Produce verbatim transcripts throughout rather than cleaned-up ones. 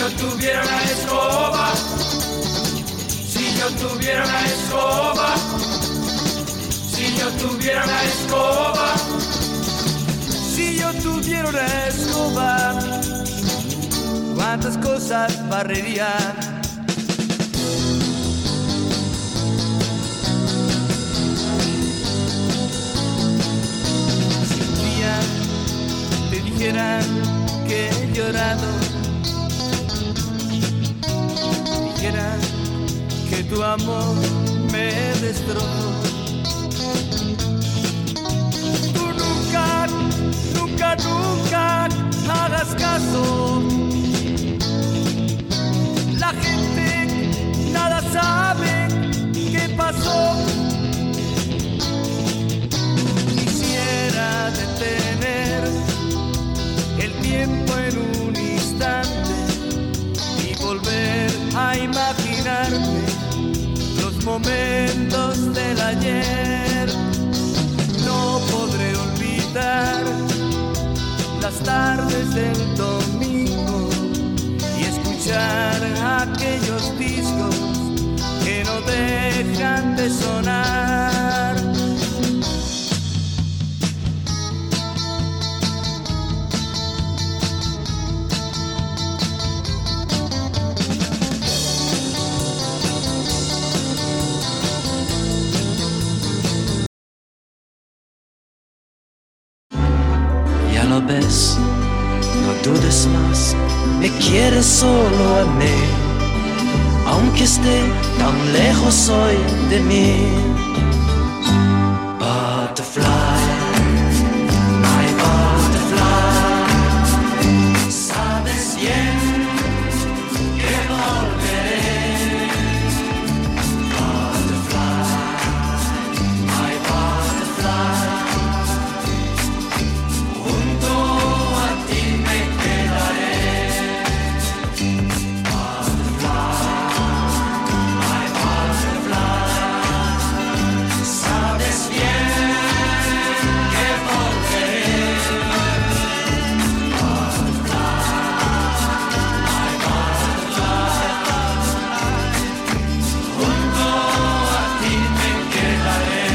yo tuviera una escoba, si yo tuviera una escoba, si yo tuviera una escoba, si yo tuviera una escoba, cuántas cosas barrería. Si un día te dijeran que he llorado, dijeran que tu amor me destrozó, tú nunca, nunca, nunca hagas caso. La gente nada sabe qué pasó. Quisiera detener el tiempo en un instante y volver a imaginarme los momentos del ayer. No podré olvidar las tardes del domingo y escuchar aquellos discos que no dejan de sonar. Ya lo ves, no dudes más, me quieres solo a mí, aunque esté tan lejos hoy de mí. Butterfly, my butterfly, sabes bien que volveré. Butterfly, my butterfly, junto a ti me quedaré. Sabes bien que volveré. Junto a ti me quedaré.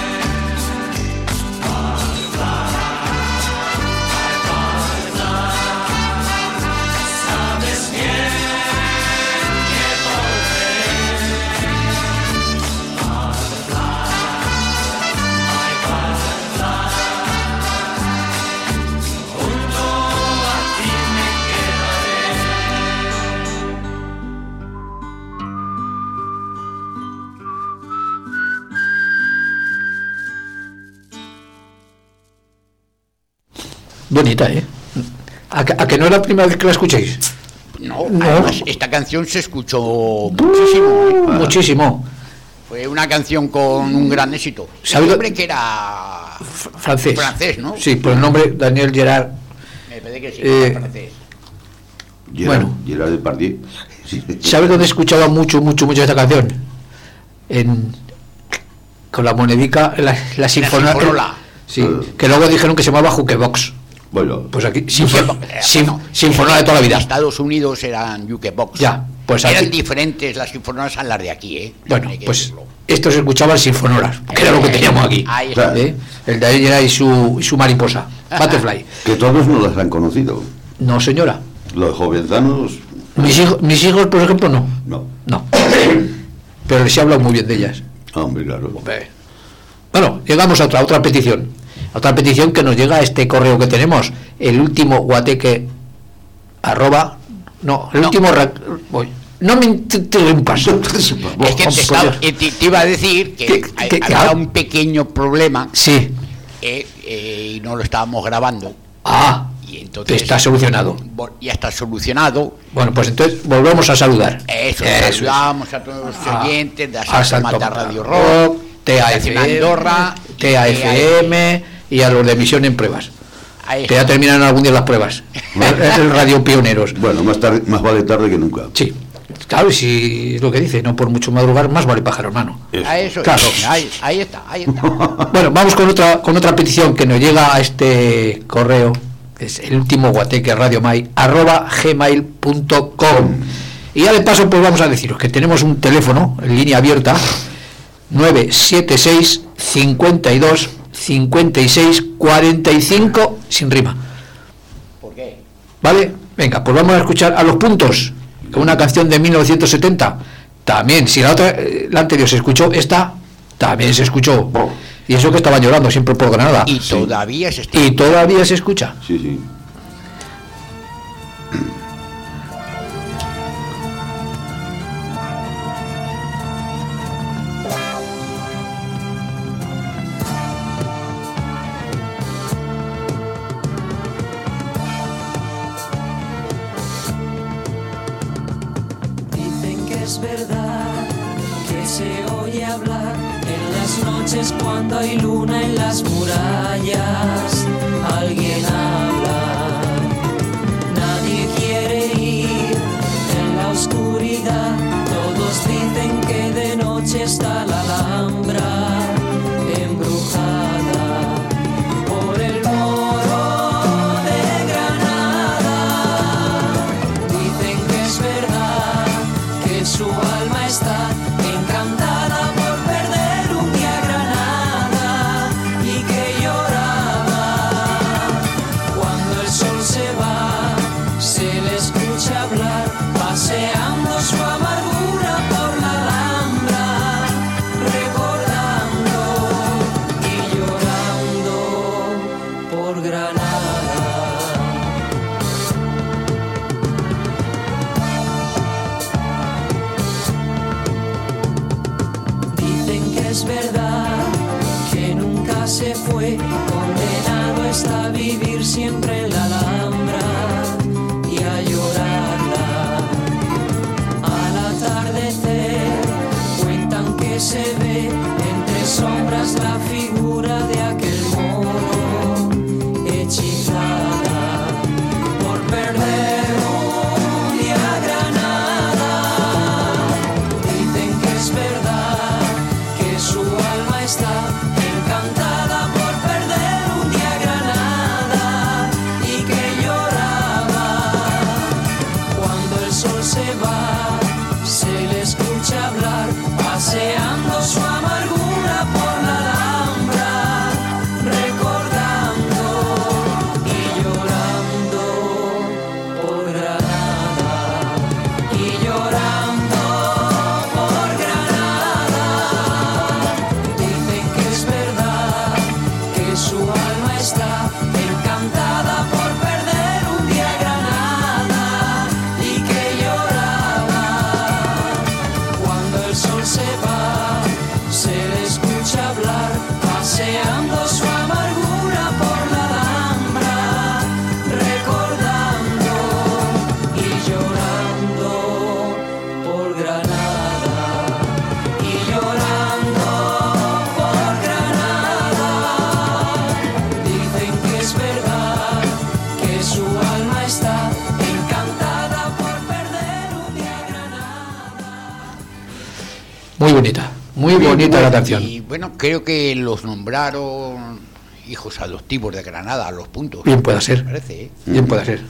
Sabes bien que volveré. Bonita, ¿eh? ¿A que, a que no es la primera vez que la escuchéis? No, No. además esta canción se escuchó muchísimo, ¿eh? Muchísimo. Fue una canción con un gran éxito. ¿Sabe El lo- hombre que era F- francés. francés, ¿no? Sí, por el nombre Daniel Gerard. Me parece que sí, Eh, era francés. Gerard, Bueno. Gerard Depardieu. Sí. ¿Sabes dónde escuchaba mucho, mucho, mucho esta canción? En con la monedica, la, la sinfonola. sinfonola. Sí, que luego dijeron que se llamaba Jukebox. Bueno, Pues aquí, sinfon, Eh, sin- bueno, sinfonola de toda la En vida. Estados Unidos eran jukebox. Ya, pues eran aquí- diferentes las sinfonolas a las de aquí, ¿eh? Bueno, Hay que pues decirlo. esto se escuchaba en sinfonolas, que era lo que teníamos aquí. Ahí está. ¿Eh? El Daniel Gerard y su, y su mariposa, Butterfly. que todos no las han conocido. No, señora. Los jovenzanos, Mis hijos, mis hijos, por ejemplo, no. no. No. Pero les he hablado muy bien de ellas. Hombre, claro. Bueno, llegamos a otra, otra petición. Otra petición que nos llega a este correo que tenemos. El último guateque arroba. No, el No. último. ra- voy. No me interrumpas. Es que te, estaba- eh, te- te iba a decir que ¿Qué- hay- qué- había qué- un pequeño problema Sí. eh, eh, y no lo estábamos grabando. Ah, Y entonces está solucionado. bo- ya está solucionado. Bueno, pues entonces volvemos a saludar. Eso, es. saludamos a todos los A- oyentes de a Asalto Salto Mata Mata Radio Rock, Rock, T A de F Nación Andorra, T A F M y a los de emisión en pruebas. Ahí Que ya está. terminan algún día las pruebas. Es el Radio Pioneros. Bueno, más tarde, más vale tarde que nunca. Sí. Claro, y si es lo que dice, no por mucho madrugar, más vale pájaro, hermano. Eso. A eso, Claro. ahí, ahí está, ahí está. Bueno, vamos con otra con otra petición que nos llega a este correo Es el último guateque Radio Mai, arroba gmail punto com. Y ya de paso, pues vamos a deciros que tenemos un teléfono en línea abierta, nueve siete seis, cincuenta y dos, cincuenta y seis, cuarenta y cinco, sin rima. ¿Por qué? ¿Vale? Venga, pues vamos a escuchar a Los Puntos, una canción de mil novecientos setenta. También, si la otra, la anterior se escuchó, esta también se escuchó. Y eso que estaban llorando siempre por Granada. Y sí. todavía se está. Y todavía se escucha. Sí, sí. Dicen que es verdad que se oye hablar en las noches cuando hay luna en las murallas. Alguien habla, nadie quiere ir en la oscuridad. Todos dicen que de noche está la Alhambra embrujada por el moro de Granada. Dicen que es verdad que su alma está encantada por perder un día Granada y que lloraba cuando el sol se va. Se le escucha hablar paseando su amargura por la Alhambra, recordando y llorando por Granada. Dicen que es verdad que nunca se fue, condenado está a vivir siempre en la Alhambra y a llorarla. Al atardecer cuentan que se ve entre sombras la figura de aquel moro, hechizada por perder un día Granada. Dicen que es verdad que su alma está encantada por perder un día Granada y que lloraba cuando el sol se va. Se le escucha hablar paseando su amargura por la Alhambra, recordando y llorando por Granada, y llorando por Granada. Dicen que es verdad que su alma está encantada por perder un día Granada y que lloraba cuando el sol se va. Se le escucha hablar paseando su amargura por la Alhambra, recordando y llorando por Granada, y llorando por Granada. Dicen que es verdad que su alma está encantada por perder un día Granada. Muy bonita, muy bonita la canción. Y bueno, creo que los nombraron hijos adoptivos de Granada, a Los Puntos. Bien puede ser. Me parece, ¿eh? Bien puede ser.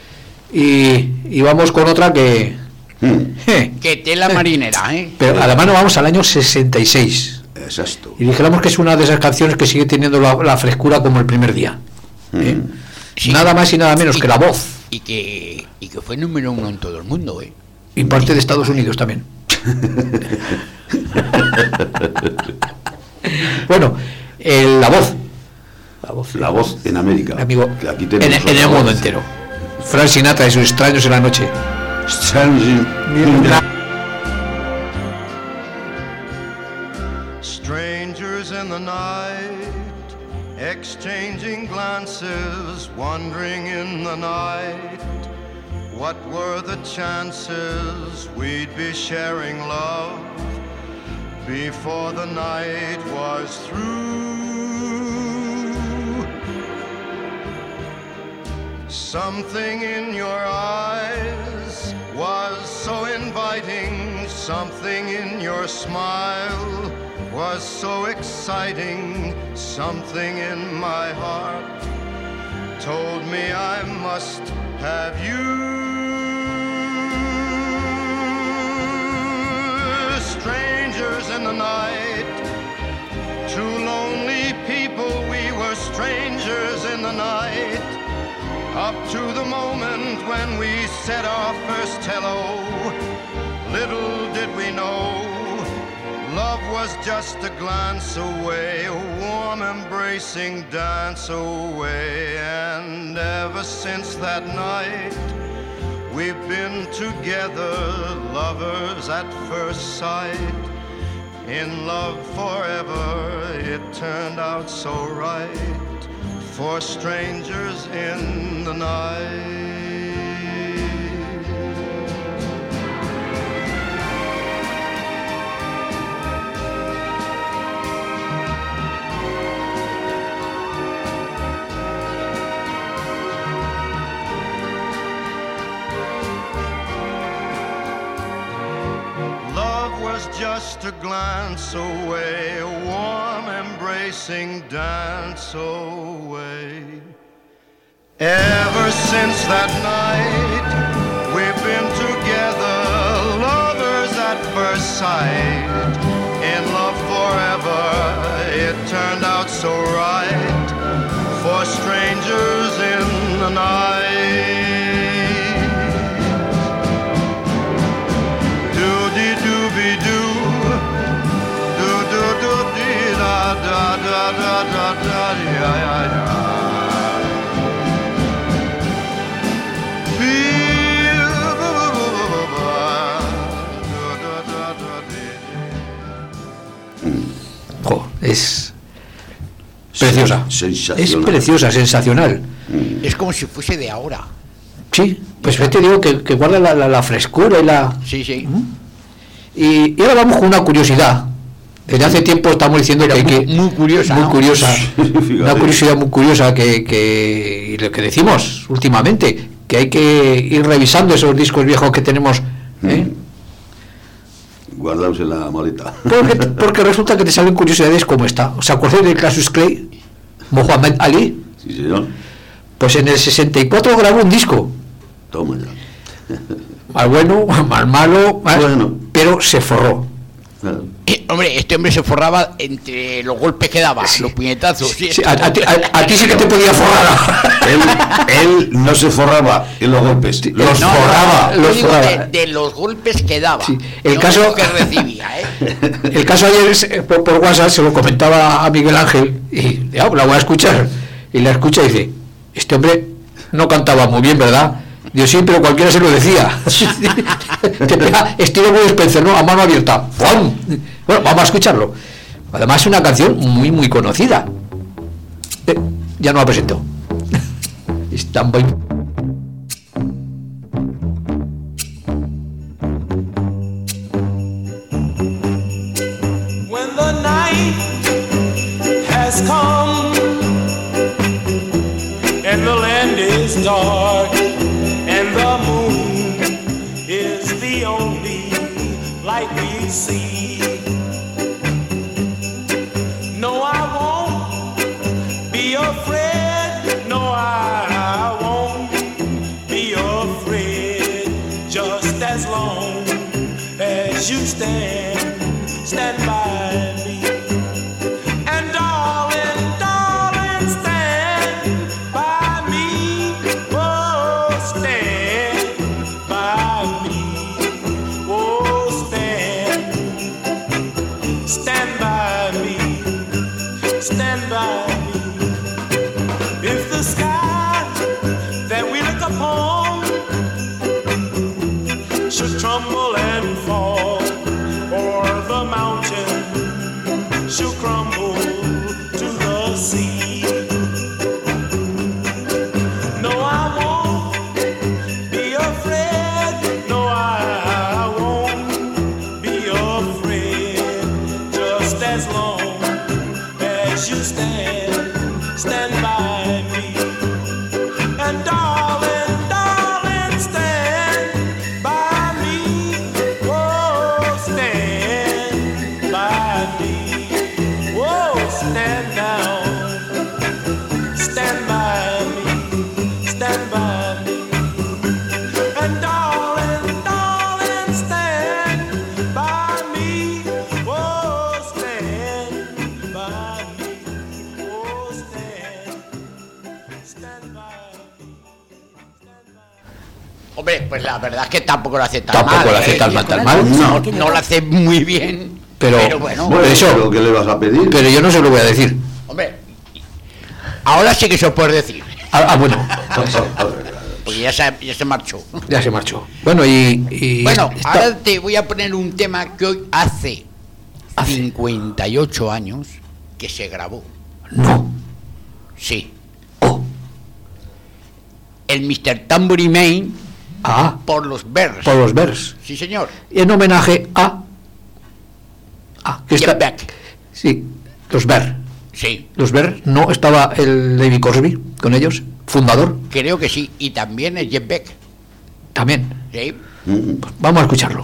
Y, y vamos con otra que... eh, Que tela marinera, ¿eh? pero además nos vamos al año sesenta y seis. Exacto. Y dijéramos que es una de esas canciones que sigue teniendo la, la frescura como el primer día. ¿eh? Sí. Nada más y nada menos Y- que la voz. Y que, y que fue número uno en todo el mundo, ¿eh? Y parte de Estados Unidos también. Bueno, el- la voz. La voz. La voz en América. Amigo, Que aquí en, tenemos en el otra mundo voz. entero. Frank Sinatra y sus extraños en la noche. Strangers in the night, exchanging glances, wandering in the night. What were the chances we'd be sharing love before the night was through? Something in your eyes was so inviting, something in your smile was so exciting, something in my heart told me I must have you. Strangers in the night, two lonely people, we were strangers in the night, up to the moment when we said our first hello. Little did we know, love was just a glance away, a warm embracing dance away. And ever since that night, we've been together, lovers at first sight, in love forever. It turned out so right for strangers in the night. Just a glance away, a warm embracing dance away. Ever since that night, we've been together, lovers at first sight, in love forever. It turned out so right for strangers in the night. Do-de-doo-be-doo, do-do-do-dee-da, da-da-da-da-da-da-ya-ya-ya. Jo, es preciosa. Sensacional. Es preciosa, sensacional. Es como si fuese de ahora. Sí, pues yo te digo que, que guarda la, la, la frescura y la... Sí, sí. Y, y ahora vamos con una curiosidad. Desde hace tiempo estamos diciendo Pero que hay muy, que... muy curiosa, Muy ¿no? curiosa. Fíjate. Una curiosidad muy curiosa que, que... Y lo que decimos últimamente, que hay que ir revisando esos discos viejos que tenemos, ¿eh? Guardaos en la maleta. Porque, porque resulta que te salen curiosidades como esta. ¿Os acordáis del Cassius Clay? Muhammad Ali. Sí, señor. Pues en el sesenta y cuatro grabó un disco. Toma ya. Más bueno, más malo, más- Bueno. pero se forró. Claro. Eh, hombre, este hombre se forraba entre los golpes que daba, los puñetazos. Sí, Sí, a, a ti, a- a ti sí que te podía forrar. Él, él no se forraba en los golpes, los no, forraba. no, Yo los digo forraba. de, de los golpes que daba. Sí, el no caso- de lo que recibía, ¿eh? El caso ayer es, por, por WhatsApp se lo comentaba a Miguel Ángel y ya, la voy a escuchar. Y la escucha y dice, este hombre no cantaba muy bien, ¿verdad? Digo, sí, pero cualquiera se lo decía. Te pega estilo muy Spencer, ¿no? A mano abierta. ¡Fum! Bueno, vamos a escucharlo. Además es una canción muy, muy conocida. Eh, ya no la presento. Están muy... When the night has come and the land is dark and the moon is the only light we see. No, I won't be afraid. No, I won't be afraid. Just as long as you stand, stand by me. And darling, darling, stand by me. Oh, stand by me. Oh, stand, stand by me. Stand by me. If the sky that we look upon should tremble and fall, or the mountain should crumble to the sea. No, I won't be afraid. No, I won't be afraid. Just as long as you stand, stand by me. And darling, darling, stand by me. Hombre, pues la verdad es que tampoco lo hace tan Tampoco mal. lo hace ¿eh? tan mal, tan mal. No, no lo hace muy bien. Pero, pero bueno, Bueno, eso, pero ¿qué le vas a pedir? pero yo no se lo voy a decir. hombre, ahora sí que se lo puedes decir. Ah, ah, bueno, Porque ya se, ya se marchó. ya se marchó. Bueno, y... y Bueno, está- ahora te voy a poner un tema que hoy hace cincuenta y ocho años que se grabó. No. Sí. Oh. El mister Tambourine Man Ah, por los Bears. por los Bears. Sí, señor. En homenaje a... Ah, que está... Get Back. Sí, los Bears. Sí, Los Bears, no estaba el David Crosby con ellos, fundador, creo que sí. Y también el Jeff Beck. también. Sí. Mm. Pues vamos a escucharlo.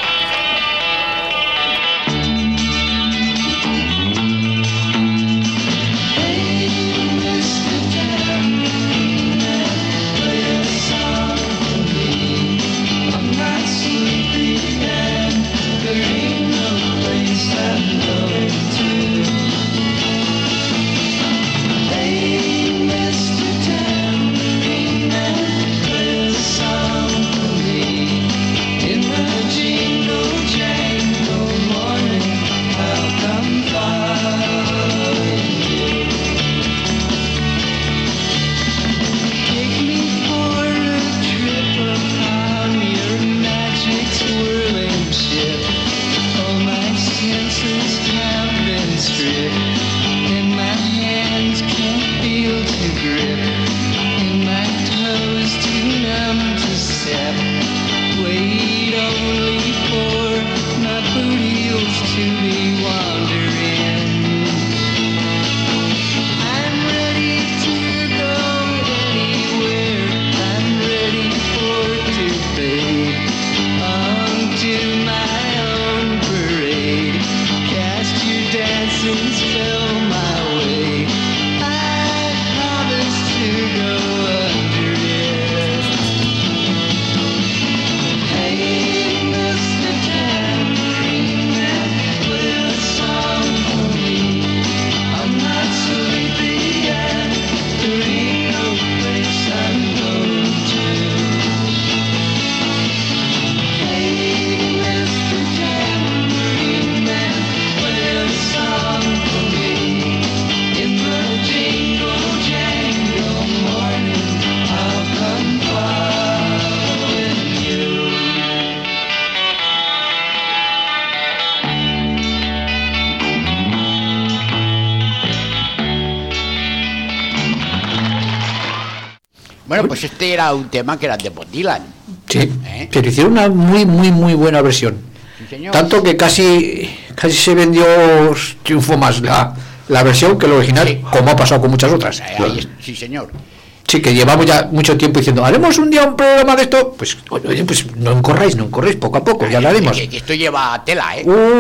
Bueno, pues este era un tema que era de Bob Dylan. Sí, ¿Eh? pero hicieron una muy, muy, muy buena versión. Sí, señor. Tanto que casi, casi se vendió, triunfó más la, la versión que el original, Sí. como ha pasado con muchas otras. Eh, ahí es- sí, señor. Sí, que llevamos ya mucho tiempo diciendo, haremos un día un programa de esto. Pues, oye, pues no encorráis, no encorréis, poco a poco, ya lo haremos. Que, que esto lleva tela, ¿eh?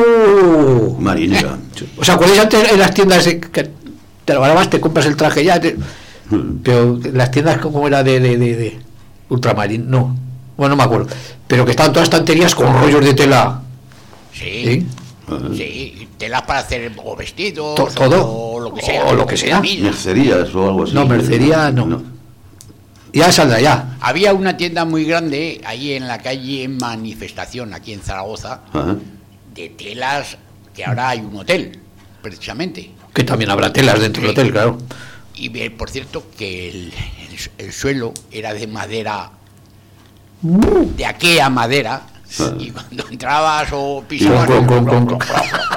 Uh, Marinera. ¿Os acordáis antes en las tiendas de- que te lo grabas, te compras el traje ya? te- pero las tiendas como era de, de, de, de ultramarín, no, bueno, no me acuerdo, pero que estaban todas estanterías con rollos de tela. Sí. ¿Sí? Sí, telas para hacer o vestidos To- todo. o lo que sea. O lo que sea. Camisas. Mercerías o algo así. No, mercería no. Ya saldrá, ya. Había una tienda muy grande ahí en la calle Manifestación, aquí en Zaragoza, Ajá. de telas, que ahora hay un hotel, precisamente. Que también habrá telas dentro del Sí. hotel, claro. Y ve, por cierto, que el, el- el suelo era de madera, de aquella madera, y cuando entrabas o pisabas... Clon, clon, clon, clon.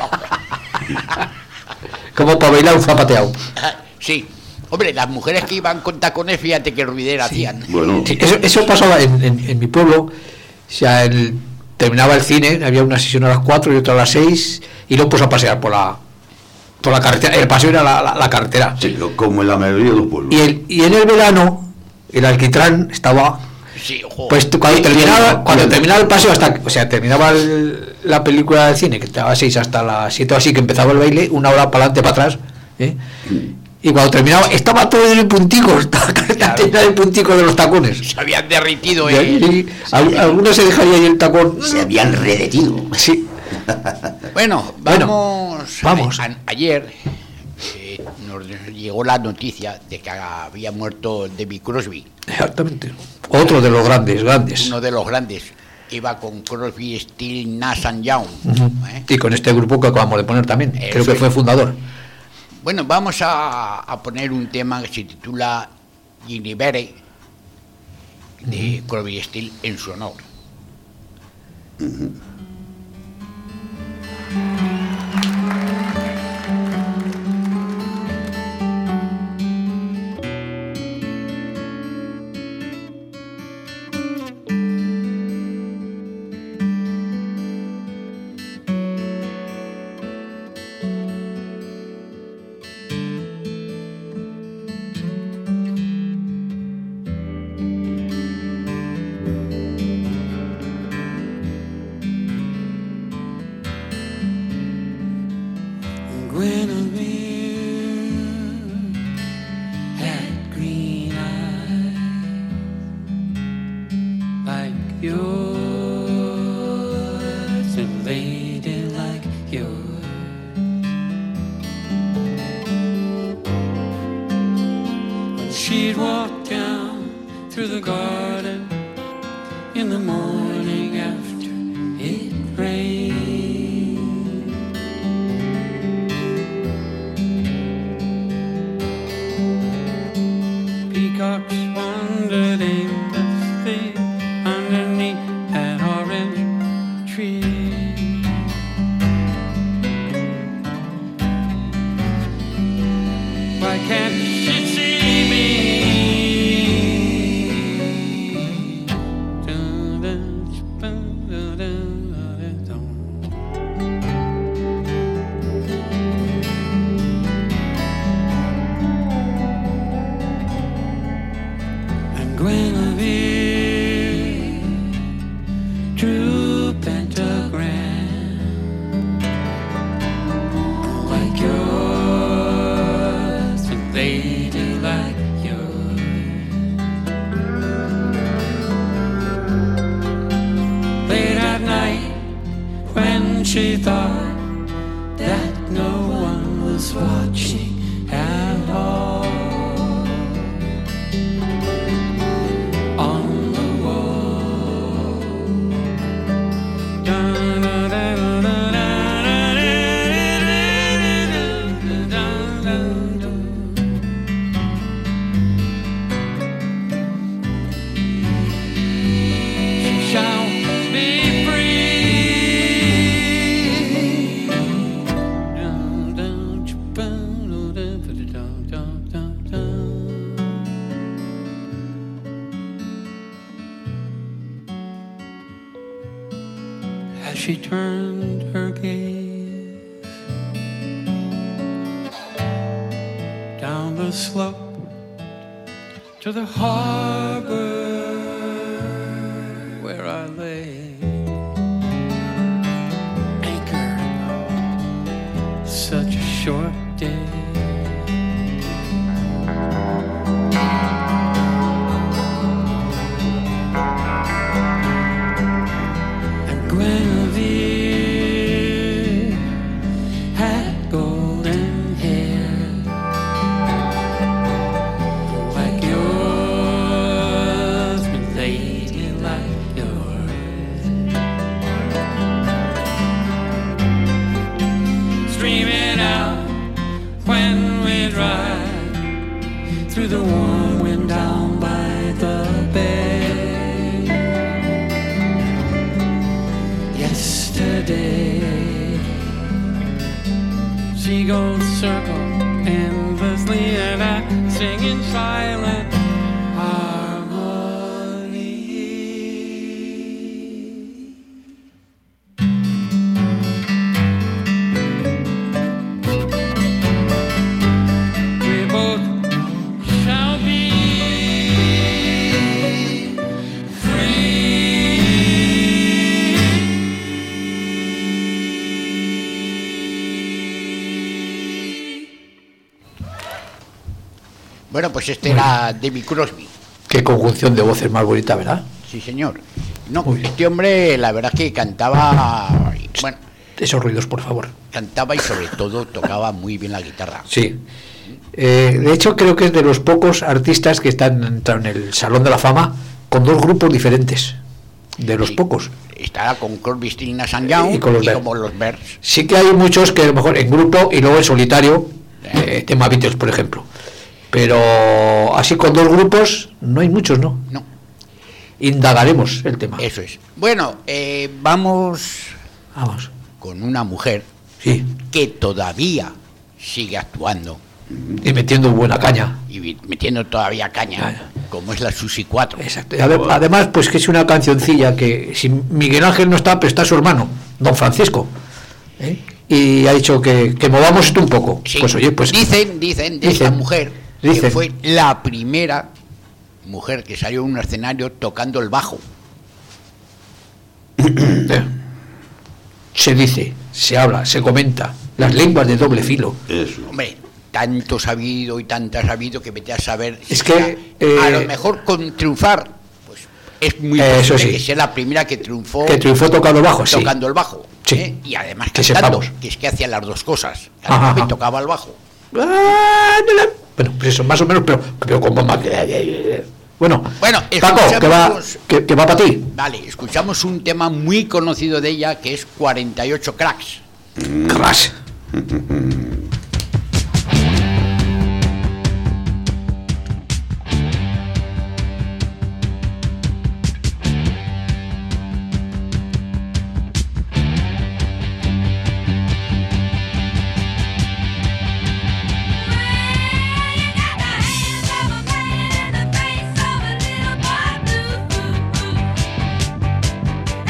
Como para bailar un zapateado. Sí, hombre, las mujeres que iban con tacones, fíjate qué ruidera hacían. Bueno, Sí, eso, eso pasaba en, en- en mi pueblo. O sea, el- terminaba el cine, había una sesión a las cuatro y otra a las seis, y luego pues a pasear por la por la carretera. El paseo era la, la- la carretera. sí, como en la mayoría de los pueblos. Y, el, y en el verano, el alquitrán estaba. Sí, ojo. Pues tú, cuando Sí, terminaba, sí, cuando sí. terminaba el paseo, hasta, o sea, terminaba el- la película del cine, que estaba a seis hasta las siete o así, que empezaba el baile, una hora para adelante, para atrás, ¿eh? Y cuando terminaba, estaba todo en el puntico, estaba la carretera Claro. llena de punticos de los tacones. Se habían derritido Y ahí, el... sí, al- algunos se dejaría ahí el tacón. Se habían redetido. Sí. Bueno, Bueno, vamos... vamos. a- a- ayer eh, nos llegó la noticia de que había muerto David Crosby. Exactamente. Otro de los grandes, grandes. Uno de los grandes. Iba con Crosby, Stills, Nash and Young. Uh-huh. ¿eh? Y con este grupo que acabamos de poner también. Eso Creo que es. fue fundador. Bueno, vamos a, a poner un tema que se titula Ginny Berry, de uh-huh. Crosby, Stills, en su honor. Uh-huh. She turned her gaze down the slope to the harbor where I lay, anchored, such a short day. The warm wind down by the bay. Yesterday, seagulls circle endlessly, and I sing in silent harmony. We both Bueno, pues este era David Crosby. Qué conjunción de voces más bonita, ¿verdad? Sí, señor. No, este hombre, la verdad es que cantaba, bueno, esos ruidos, por favor. Cantaba y sobre todo tocaba muy bien la guitarra. Sí. Eh, de hecho, creo que es de los pocos artistas que están entrando en el Salón de la Fama con dos grupos diferentes. De los Sí. pocos. Estará con Crosby, Stills and Young Y y, con los Bears. como los Bears. Sí que hay muchos que a lo mejor en grupo y luego en solitario, eh, tema Beatles, por ejemplo. Pero así con dos grupos no hay muchos, ¿no? No, Indagaremos el tema. eso es. Bueno, eh, vamos Vamos. con una mujer Sí. que todavía sigue actuando Y metiendo buena caña. y vi- metiendo todavía caña, Ya, ya. como es la Susi cuatro. Exacto. Y a ver, además, pues que es una cancioncilla que si Miguel Ángel no está, pero está su hermano, don Francisco. ¿eh? Y ha dicho que, que movamos esto un poco. Sí. Pues oye, pues dicen, dicen de dicen, esta mujer que dicen. fue la primera mujer que salió en un escenario tocando el bajo. eh, se dice, se habla, se comenta, las lenguas de doble filo. Eso. Hombre, tanto sabido y tanta sabido que vete a saber. Es si que, sea, eh, a lo mejor con triunfar, pues es muy Eso posible sí. que sea la primera que triunfó Que triunfó tocando bajo, sí. tocando el bajo. Sí. ¿eh? Y además Que cantando, sepamos. que es que hacía las dos cosas. Ajá, Cantaba y ajá. tocaba el bajo. Ah, no la- Bueno, pues eso, más o menos, pero, pero con bomba. Bueno, Bueno, Paco, que va, escuchamos- que, que va para ti. Vale, escuchamos un tema muy conocido de ella que es cuarenta y ocho Cracks. Crash.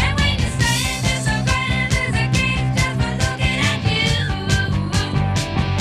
And when you say this so grand, there's a kid just for looking at you.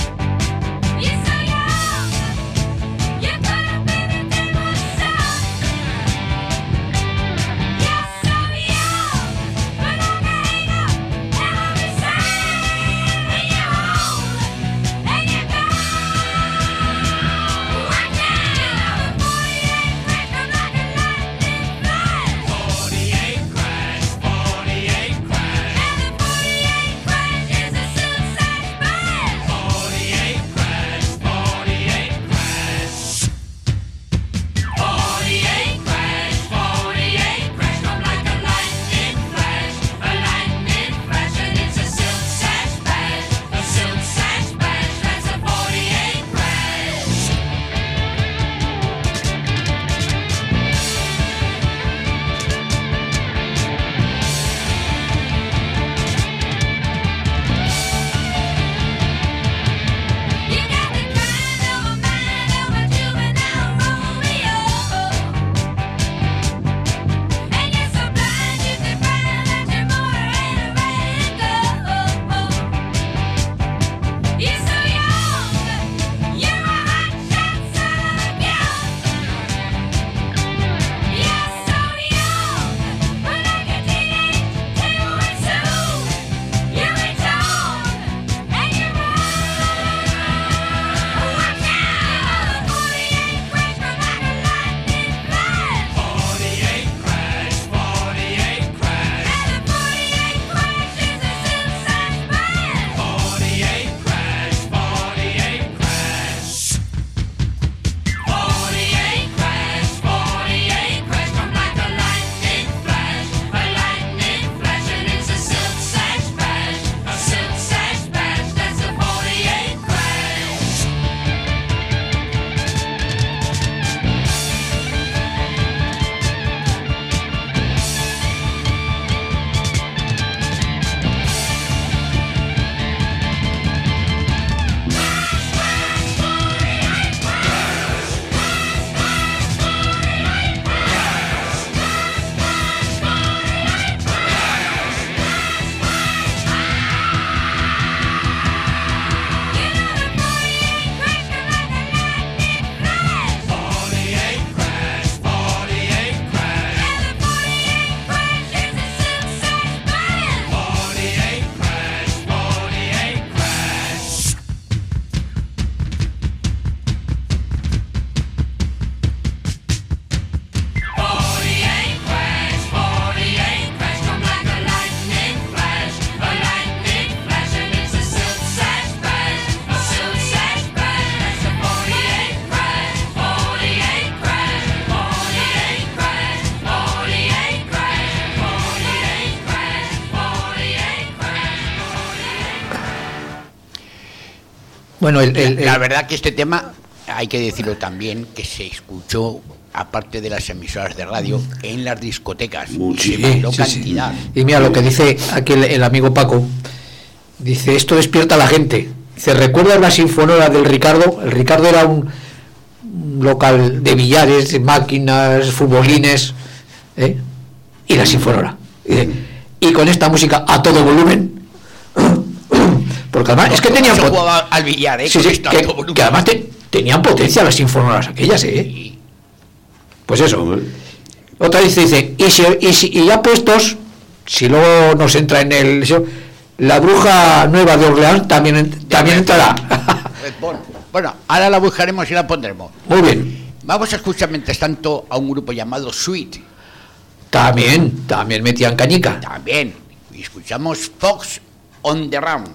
Bueno, el, el, el, la verdad que este tema, hay que decirlo también, que se escuchó, aparte de las emisoras de radio, en las discotecas. Y se bailó sí, cantidad. Sí. Y mira lo que dice aquí el, el amigo Paco. Dice, esto despierta a la gente. Dice, ¿recuerdas la sinfonora del Ricardo? El Ricardo era un, un local de billares, de máquinas, futbolines, ¿eh? Y la sinfonora. Dice, y con esta música a todo volumen. Porque además, es que tenían pot- jugaba al billar, ¿eh? Sí, sí, que, que además te, tenían potencia las sinfonoras aquellas, ¿eh? Pues eso. Otra vez dice, y, si, y, si, y ya puestos, si luego nos entra en el... La bruja nueva de Orleans también, también entrará. Bueno, ahora la buscaremos y la pondremos. Muy bien. Vamos a escuchar mientras tanto a un grupo llamado Sweet. También, también metían cañica. También. Y escuchamos Fox on the Run.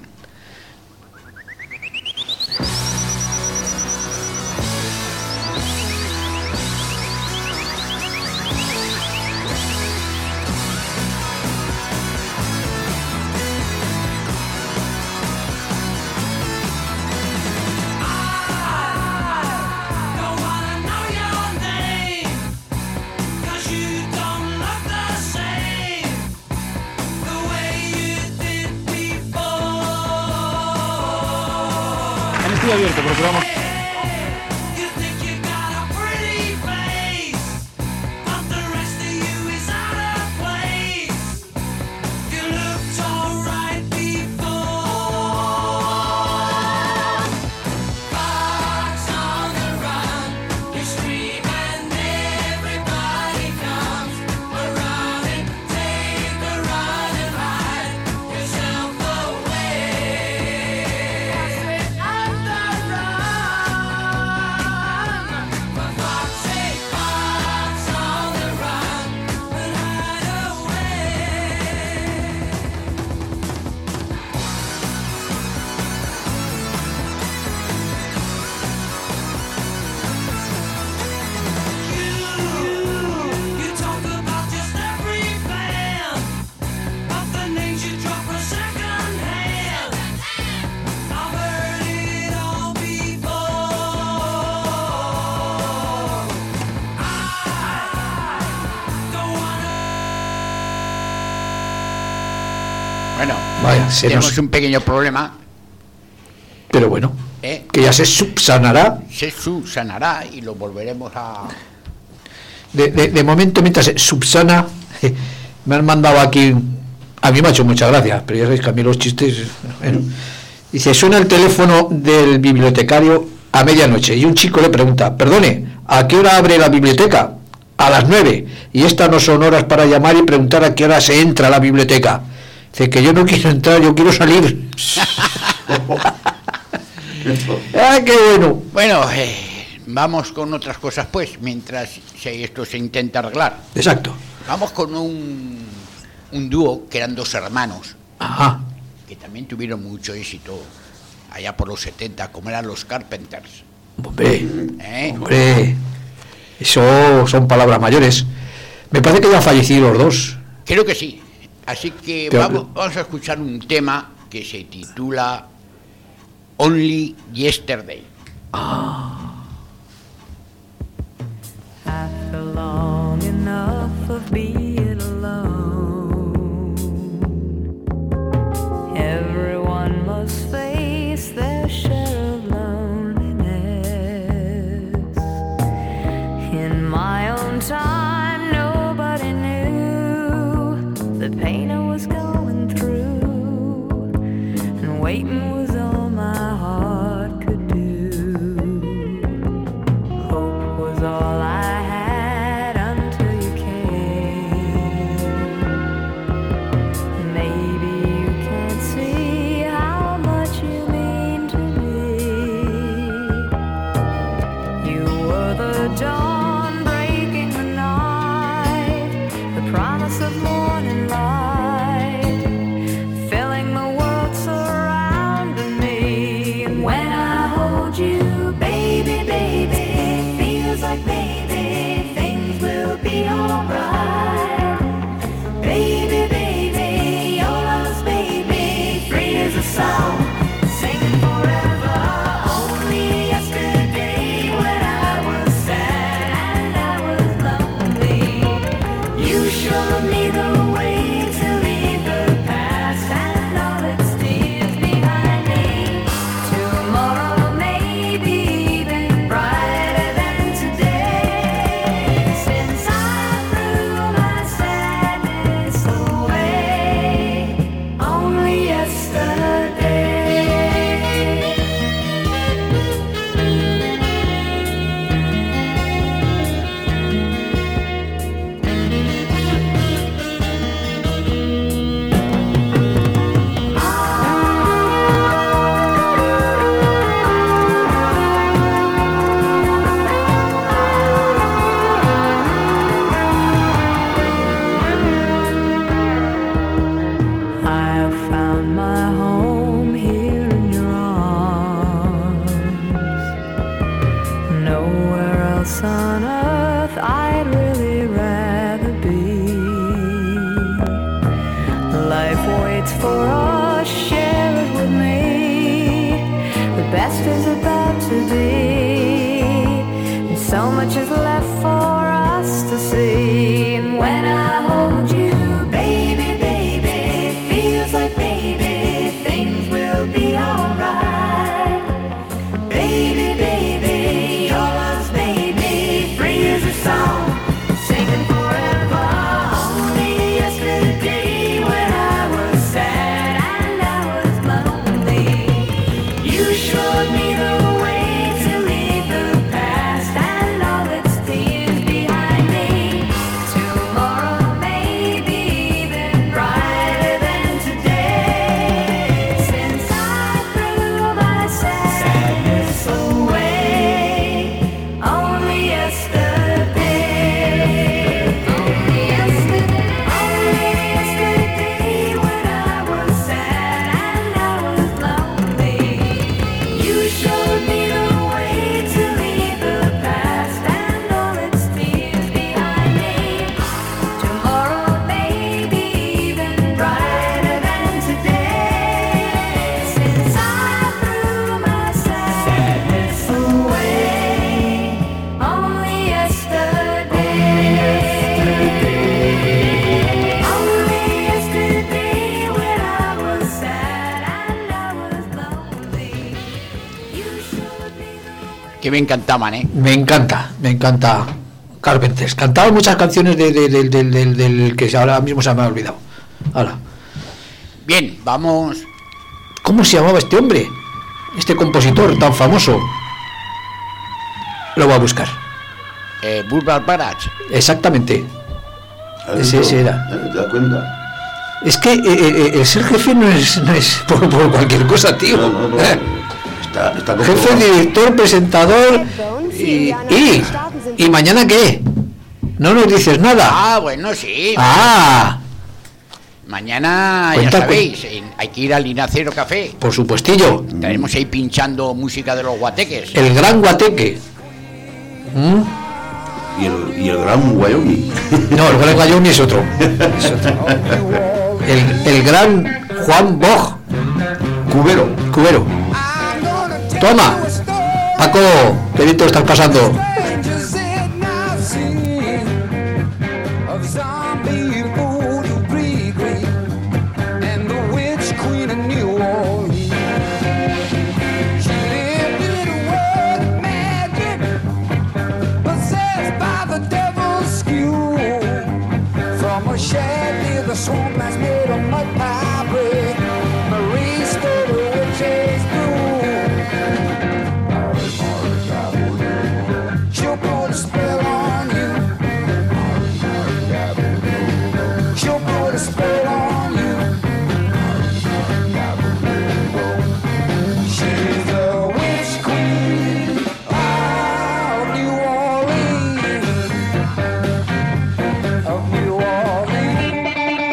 Abierto, porque vamos. Bueno, Vaya, tenemos nos... un pequeño problema. Pero bueno, ¿eh? Que ya se subsanará. Se subsanará y lo volveremos a... De, de, de momento, mientras se subsana, eh, me han mandado aquí... A mí me ha hecho muchas gracias, pero ya sabéis que a mí los chistes... Bueno, dice, suena el teléfono del bibliotecario a medianoche y un chico le pregunta, perdone, ¿a qué hora abre la biblioteca? A las nueve. Y estas no son horas para llamar y preguntar a qué hora se entra a la biblioteca. Dice que yo no quiero entrar, yo quiero salir. ¡Ah, qué bueno! Bueno, eh, vamos con otras cosas pues, mientras se, esto se intenta arreglar. Exacto. Vamos con un, un dúo que eran dos hermanos. Ajá. Que también tuvieron mucho éxito allá por los setenta, como eran los Carpenters. Hombre, ¿Eh? hombre, eso son palabras mayores. Me parece que ya han fallecido los dos. Creo que sí. Así que Pero, vamos, vamos a escuchar un tema que se titula Only Yesterday. Ah. After long enough of being alone, everyone must face their share of loneliness. In my own time, nobody knew the pain I was going through, and waiting was all my heart could do. Hope was all I had until you came. Maybe you can't see how much you mean to me. You were the dawn breaking the night, the promise of morning light, filling the world surrounding waits for us, share it with me. The best is about to be, and so much is left for us to see. And when I hold you, baby, baby, feels like baby, things will be alright. Baby, baby, your love's baby, free as a song, singing forever. Only yesterday when I was sad and I was lonely, you showed me the way to leave the past and all its tears behind me. Tomorrow may be even brighter than today, since I threw my sadness away. Only yesterday, only yesterday, only yesterday when I was sad and I was lonely, you showed me the way to leave the past and all its tears behind me. Tomorrow may be even brighter than today, since I threw my sadness away. Only yesterday, only yesterday when I was sad and I was lonely, you showed me the way. Que bien cantaban, ¿eh? Me encanta, me encanta Carpenters. Cantaba muchas canciones de, de- de- del- del- del que ahora mismo se me ha olvidado. Ahora, Bien, vamos. ¿cómo se llamaba este hombre? Este compositor tan famoso. Lo voy a buscar. Eh, Bulbar Barach. Exactamente. Ese, ese era. ¿Te das cuenta? Es que eh, eh, eh, el ser jefe no es, no es por, por cualquier cosa, tío. No, no, no. ¿Eh? Está, está Jefe, comprobado. director, presentador. Y, y, ¿y mañana qué? No nos dices nada. Ah, bueno, sí. Ah, Mañana, Cuenta, ya sabéis, en- hay que ir al Linacero Café. por supuestillo. Estaremos ahí pinchando música de los guateques. El gran guateque. ¿Mm? Y el, y el gran Wyoming. No, el gran Wyoming es otro. Es otro. El, el gran Juan Boj. Cubero. Cubero. Toma. Paco, qué bien te lo estás pasando. Of zombie voodoo Grigri and the witch queen of New Orleans. She lived in a world of magic, possessed by the devil's skew. From a shed near the swamp that's made of mud pie bread, Marie stole the witch's brew. She'll put a spell on you. She'll put a spell on you. She's the witch queen of New Orleans, of New Orleans.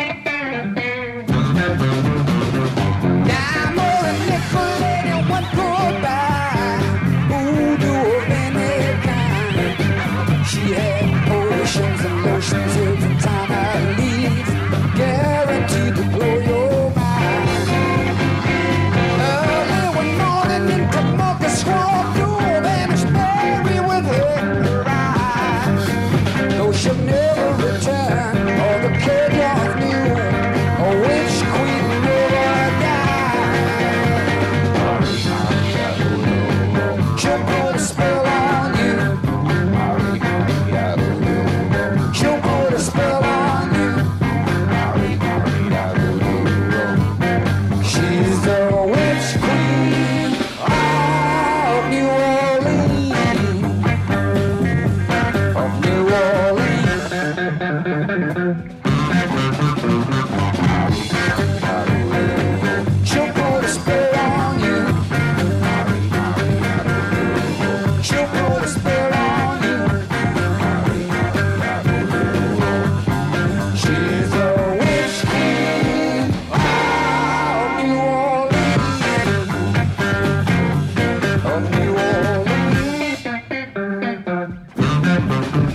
Diamond and nickel and one goodbye, voodoo of any kind. She had potions and lotions every time I leave, guaranteed to blow your mind. Early one morning in Kamoka Swamp, you'll vanish Mary with her eyes. Though she'll never return, all the chaos knew, a witch queen never died. She'll put a spell on you. She'll put a spell on you. She's the witch queen of New Orleans, of New Orleans. She'll put a spell on you. She'll put a spell on you. She's the witch queen of New Orleans, of New Orleans.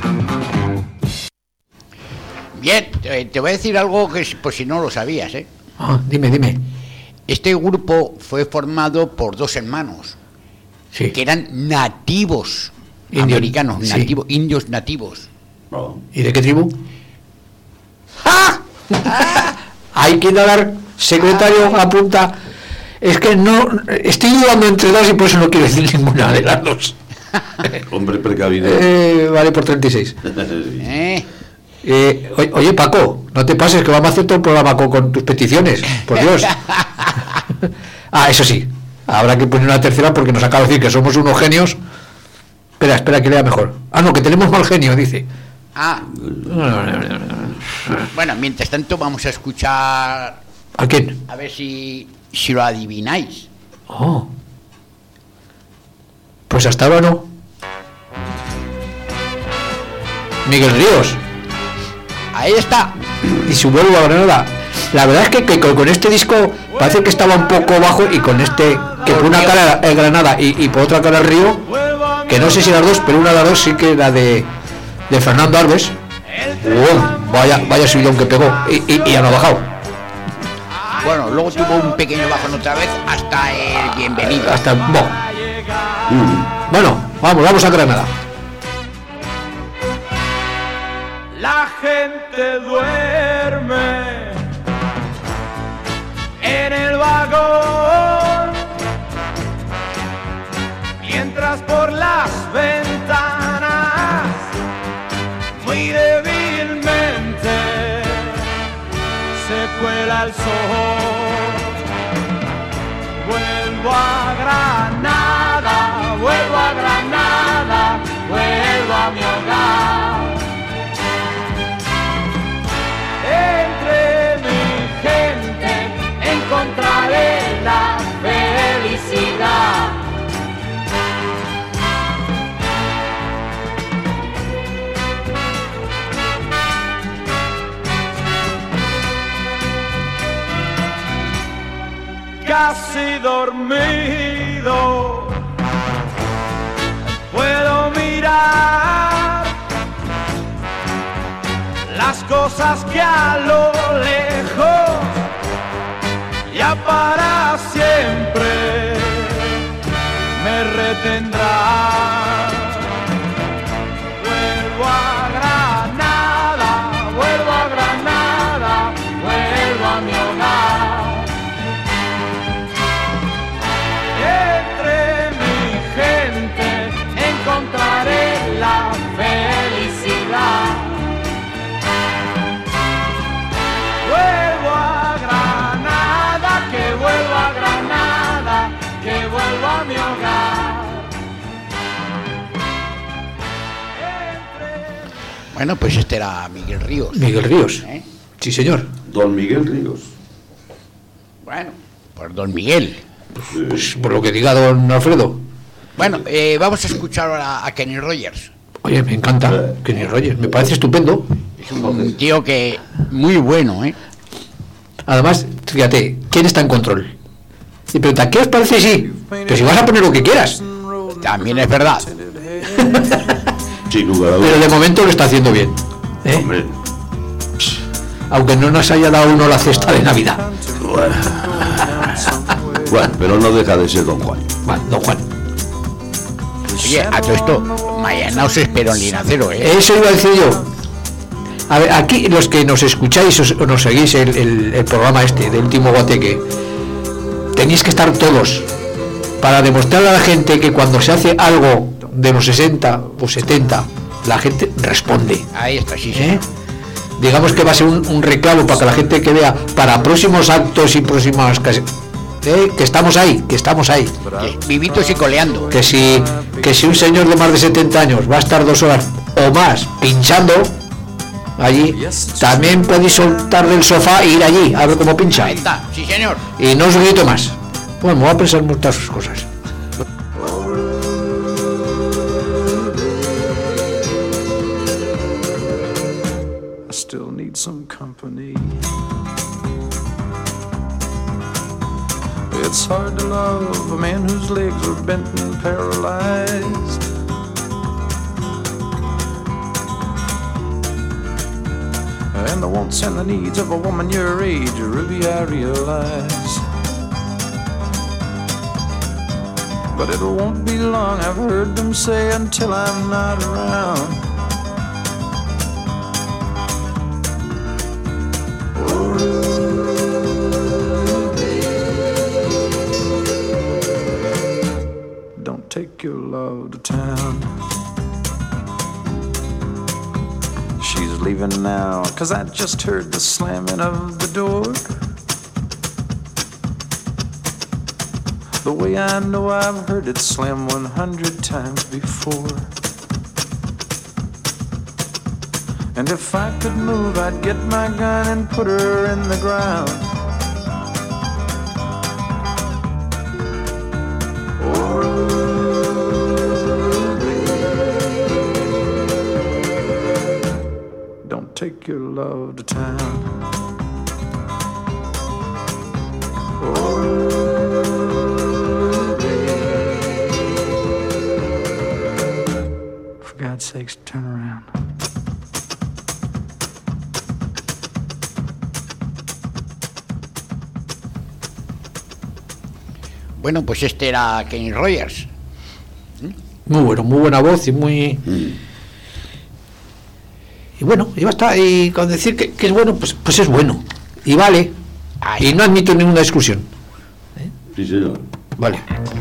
Bien, eh, te voy a decir algo que, si- por si no lo sabías, ¿eh? Ah, dime, dime. Este grupo fue formado por dos hermanos Sí. que eran nativos Indios, americanos, sí. nativos, indios nativos. No. ¿Y de qué tribu? ¡Ah! Hay que dar secretario, apunta. Es que no, estoy dudando entre dos y por eso no quiero decir ninguna de las dos. Hombre precavido. Eh, vale, por treinta y seis. ¿Eh? Eh, oye, oye, Paco, no te pases que vamos a hacer todo el programa con, con tus peticiones, por Dios. Ah, eso sí, habrá que poner una tercera porque nos acaba de decir que somos unos genios. Espera, espera que lea mejor. Ah, no, que tenemos mal genio, dice. Ah, bueno, mientras tanto vamos a escuchar, ¿A quién? a ver si, si lo adivináis. Oh. Pues hasta ahora no. Miguel Ríos. Ahí está. Y su vuelo a Granada. La verdad es que, que con, con este disco parece que estaba un poco bajo y con este, que por una cara es Granada y, y por otra cara el Río, que no sé si las dos, pero una de las dos sí que era de, de Fernando Alves. Oh, vaya, vaya subidón que pegó y, y, y ya no ha bajado. Bueno, luego tuvo un pequeño bajón otra vez hasta el bienvenido. Hasta, bueno. Bueno, vamos, vamos a Granada. La gente duerme en el vagón, mientras por las ventanas, muy débilmente, se cuela el sol. Vuelvo a Granada, vuelvo a Granada, vuelvo a mi hogar. Entre mi gente encontraré la felicidad. Casi dormido puedo mirar las cosas que a lo lejos ya para siempre me retendrán. Vuelvo a Granada, vuelvo a Granada, vuelvo a mi hogar. Entre mi gente encontraré la felicidad. Vuelvo a Granada, que vuelvo a Granada, que vuelvo a mi hogar. Bueno, pues este era Miguel Ríos. Miguel Ríos. ¿Eh? Sí, señor. Don Miguel Ríos. Bueno, por don Miguel. Pues por lo que diga don Alfredo. Bueno, eh, vamos a escuchar ahora a Kenny Rogers. Oye, me encanta Kenny Rogers, me parece estupendo. Es un tío que muy bueno, ¿eh? Además, fíjate, ¿quién está en control? Y pregunta, ¿qué os parece? Sí, pero si vas a poner lo que quieras. También es verdad. Sin lugar a Pero dudas. de momento lo está haciendo bien, ¿eh? Hombre. Aunque no nos haya dado uno la cesta de Navidad. Bueno. Bueno, pero no deja de ser don Juan. Bueno, don Juan. Oye, a todo esto, mañana os espero en Linacero, ¿eh? Eso iba a decir yo. A ver, aquí los que nos escucháis os- o nos seguís el, el- el programa este de Último Guateque, tenéis que estar todos para demostrar a la gente que cuando se hace algo de los sesenta o setenta, la gente responde. Ahí está, sí, ¿Eh? sí. Digamos que va a ser un, un reclamo para que la gente que vea para próximos actos y próximas cas- ¿eh? que estamos ahí, que estamos ahí. Que vivitos y coleando. Que si que si un señor de más de setenta años va a estar dos horas o más pinchando allí, también podéis soltar del sofá e ir allí a ver cómo pincha. Ahí está, sí, señor. Y no os grito más. Bueno, me voy a pensar muchas cosas. I still need some company. It's hard to love a man whose legs are bent and paralyzed. and the wants and the needs of a woman your age, Ruby, I realize. But it won't be long, I've heard them say, until I'm not around. Oh, Ruby, don't take your love to town. She's leaving now, 'cause I just heard the slamming of the door. The way I know I've heard it slam one hundred times before. And if I could move, I'd get my gun and put her in the ground. Oh, Ruby, don't take your love to town. Oh, for God's sakes, turn around. Bueno, pues este era Kenny Rogers. Muy bueno, muy buena voz y muy... Mm. Y bueno, y basta, y con decir que, que es bueno, pues, pues es bueno. Y vale. Ay. Y no admito ninguna discusión. ¿Eh? Sí, señor. Vale.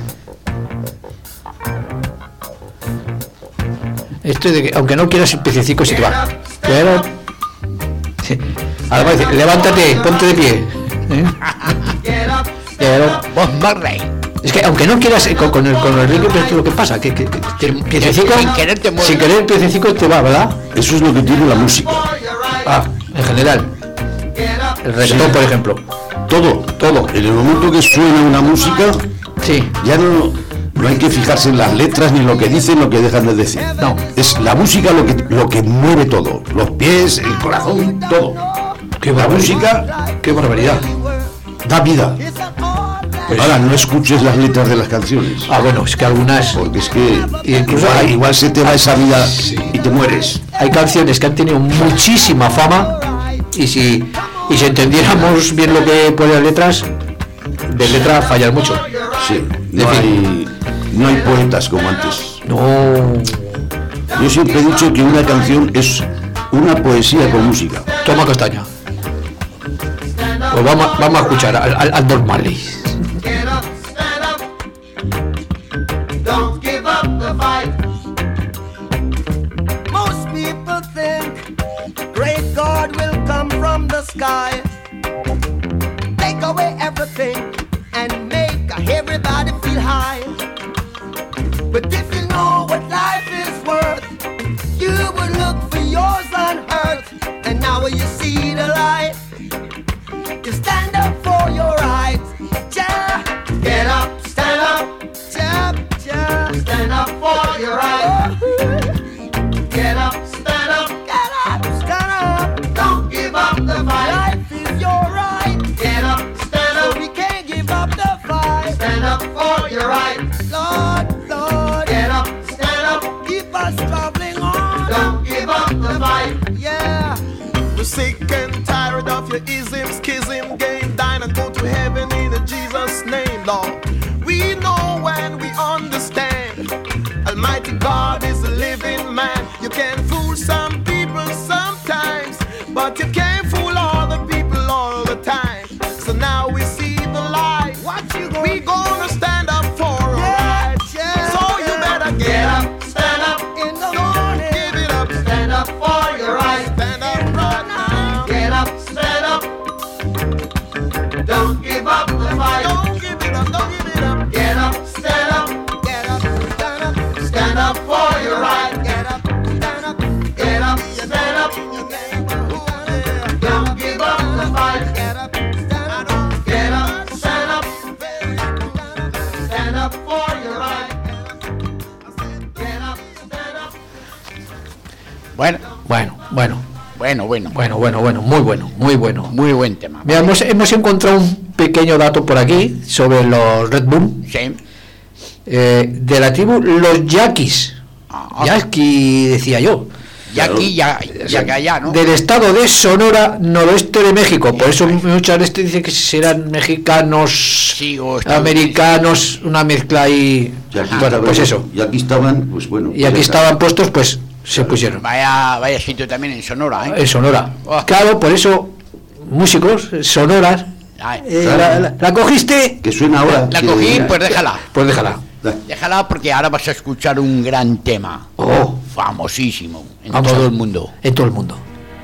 Esto de que, aunque no quieras el pececico, se te va. Pero... Sí. Ahora va a decir, levántate, ponte de pie. ¿Eh? Pero... Bob Marley. Es que aunque no quieras con, con el con el ritmo, pero es lo que pasa, que, que, que, que el piececico, sin querer te mueve. Sin querer el piececico te va, ¿verdad? Eso es lo que tiene la música. Ah, en general. El reggaetón, sí. Por ejemplo. Todo, todo. En el momento que suena una música, sí, ya no, no hay que fijarse en las letras ni lo que dicen, lo que dejan de decir. No. Es la música lo que lo que mueve todo. Los pies, el corazón, todo. Qué la música, qué barbaridad. Da vida. Pues ahora no escuches las letras de las canciones. Ah, bueno, es que algunas... Porque es que incluso igual, hay, igual se te va esa vida, sí, y te mueres. Hay canciones que han tenido muchísima fama y si, y si entendiéramos bien lo que pone las letras, de letra fallan mucho. Sí, no hay, no hay poetas como antes. No. Yo siempre he dicho que una canción es una poesía con música. Toma castaña. Pues vamos, vamos a escuchar al, al, al Don Marley. Most people think great God will come from the sky, take away everything and make everybody feel high. But if you know what life is worth, you would look for yours on earth. And now you see the light, you stand up for your rights. Yeah. Get up, stand up, yeah, yeah. Stand up for your rights. Get up, stand up, get up, stand up. Don't give up the fight. Life is your right. Get up, stand up. So we can't give up the fight. Stand up for your rights. Lord, Lord. Get up, stand up. Keep us traveling on. Don't give up the fight. Yeah. We're sick and tired of your ism, schism, game, dine and go to heaven in Jesus' name, Lord. We know and we understand Almighty God is a living man. You can fool some people sometimes, but you can't fool all the people all the time. So now we see the light. What you gonna we gonna stand up for our yeah, rights. Yeah. So you better get, get up, stand up in the morning. Give it up, stand up for your rights. Stand up right now. Get up, stand up. Don't give up the fight. Don't give it up, don't give it up. Get up, stand up. Get up, stand up. Stand up for your right. Get up, stand up. Get up, stand up. Don't give up the fight. Get up, stand up. Get up, stand up. Stand up for your right. Get up, stand up. Bueno, bueno, bueno. Bueno, bueno. Bueno, bueno, bueno, muy bueno, muy bueno. Muy buen tema. Mira, hemos, hemos encontrado un pequeño dato por aquí sobre los Red Bull. Sí. Eh, de la tribu Los Yaquis. Ah, Yaqui, decía yo. Y aquí, ya, ya que allá, ¿no? Del estado de Sonora, noroeste de México. Por eso muchas veces dicen que serán mexicanos, sí, o americanos, una mezcla ahí. Y aquí Bueno, estaban, pues eso. Y aquí estaban, pues bueno. Y aquí estaban puestos, pues se pusieron. Vaya, vaya sitio también en Sonora, ¿eh? En Sonora. Oh. Claro, por eso, músicos, sonoras. Eh, claro. la, la, ¿La cogiste? Que suena ahora. La que- cogí, pues déjala. Pues déjala. Déjala porque ahora vas a escuchar un gran tema. Oh. Famosísimo en Vamos todo a- el mundo. En todo el mundo.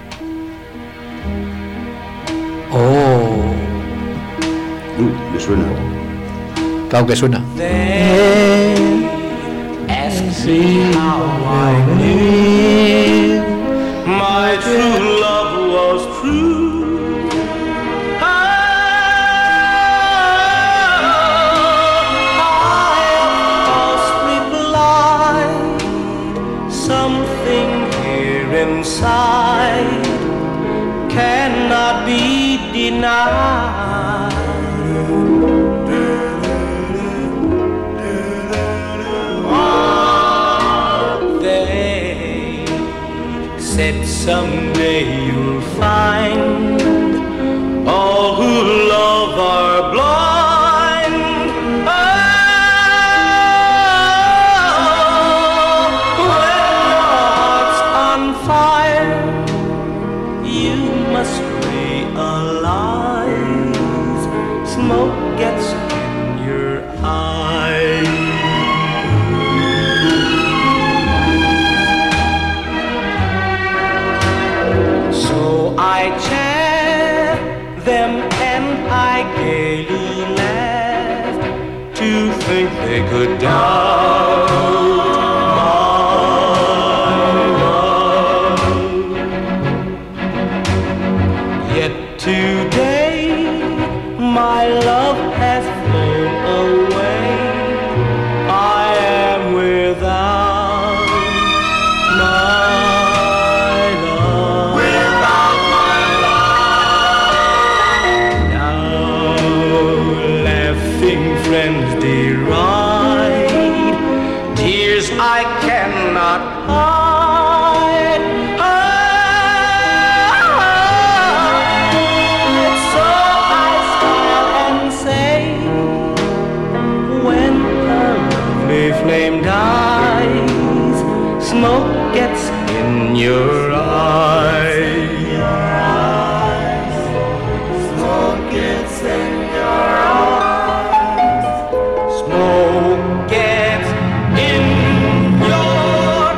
Oh. Uh, me suena. Claro que suena. They ask me how I knew my true love was true. Something here inside cannot be denied. They said someday you'll find all who love are blind. Oh, when your heart's on fire, you must realize smoke gets in your eyes. So I chant them and I gaily laugh to think they could doubt my love. Yet today my love has flown away. I am without my love. Without my love. Now laughing friends deride tears I cannot hide. And so I smile and say, when a lovely flame dies, smoke gets in your eyes. Smoke gets in your eyes. Smoke gets in your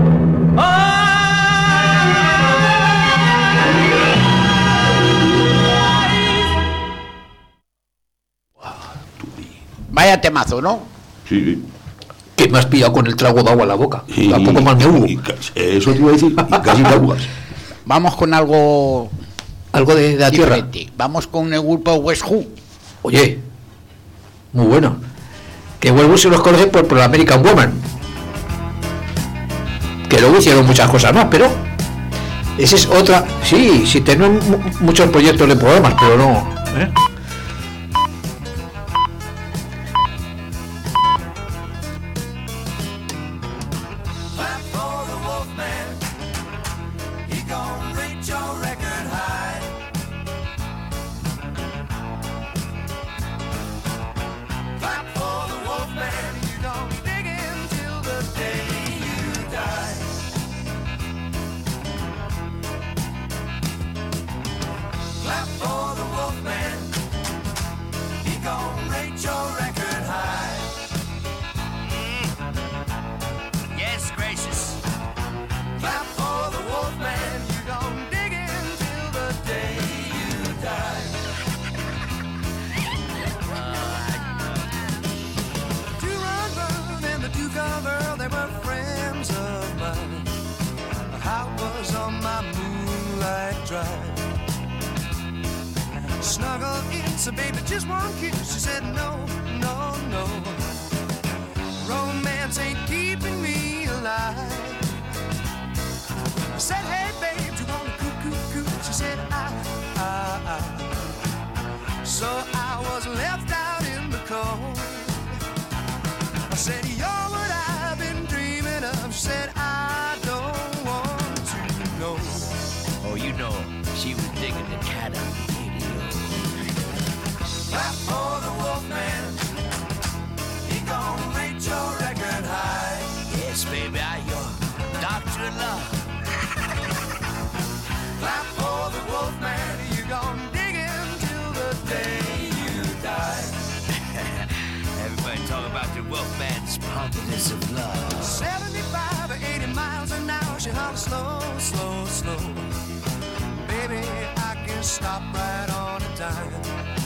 Vaya temazo, ¿no? Sí, sí. Que me has pillado con el trago de agua en la boca. Y- Tampoco más me hubo. y ca- Eso te iba a decir, y casi te ahogas. Vamos con algo Algo de, de la tierra. diferente. Vamos con el grupo West Who. Oye, muy bueno. Que vuelvo se los conoce por, por American Woman. Que luego hicieron muchas cosas más, pero esa es otra. Sí, sí, tenemos mu- muchos proyectos de programas, pero no. ¿eh? Clap for the Wolfman. He gon' reach your record high. Clap for the Wolfman. You gon' dig in till the day you die. Clap for the Wolfman. He gon' reach your record high. Yes, gracious. Clap for the Wolfman. You gon' dig in till the day you die. The two-run bird and the two-gun girl, they were friends of mine. I was on my moonlight drive. Snuggle in, so baby, just one kiss. She said no, no, no. Romance ain't keeping me alive. I said, hey babe, do you wanna coo coo coo? She said, I, I, I. So I was left out in the cold. I said, you're what I've been dreaming of. She said, I don't want romance, promise of love. seventy-five or eighty miles an hour, she hollers slow, slow, slow. Baby, I can stop right on a dime.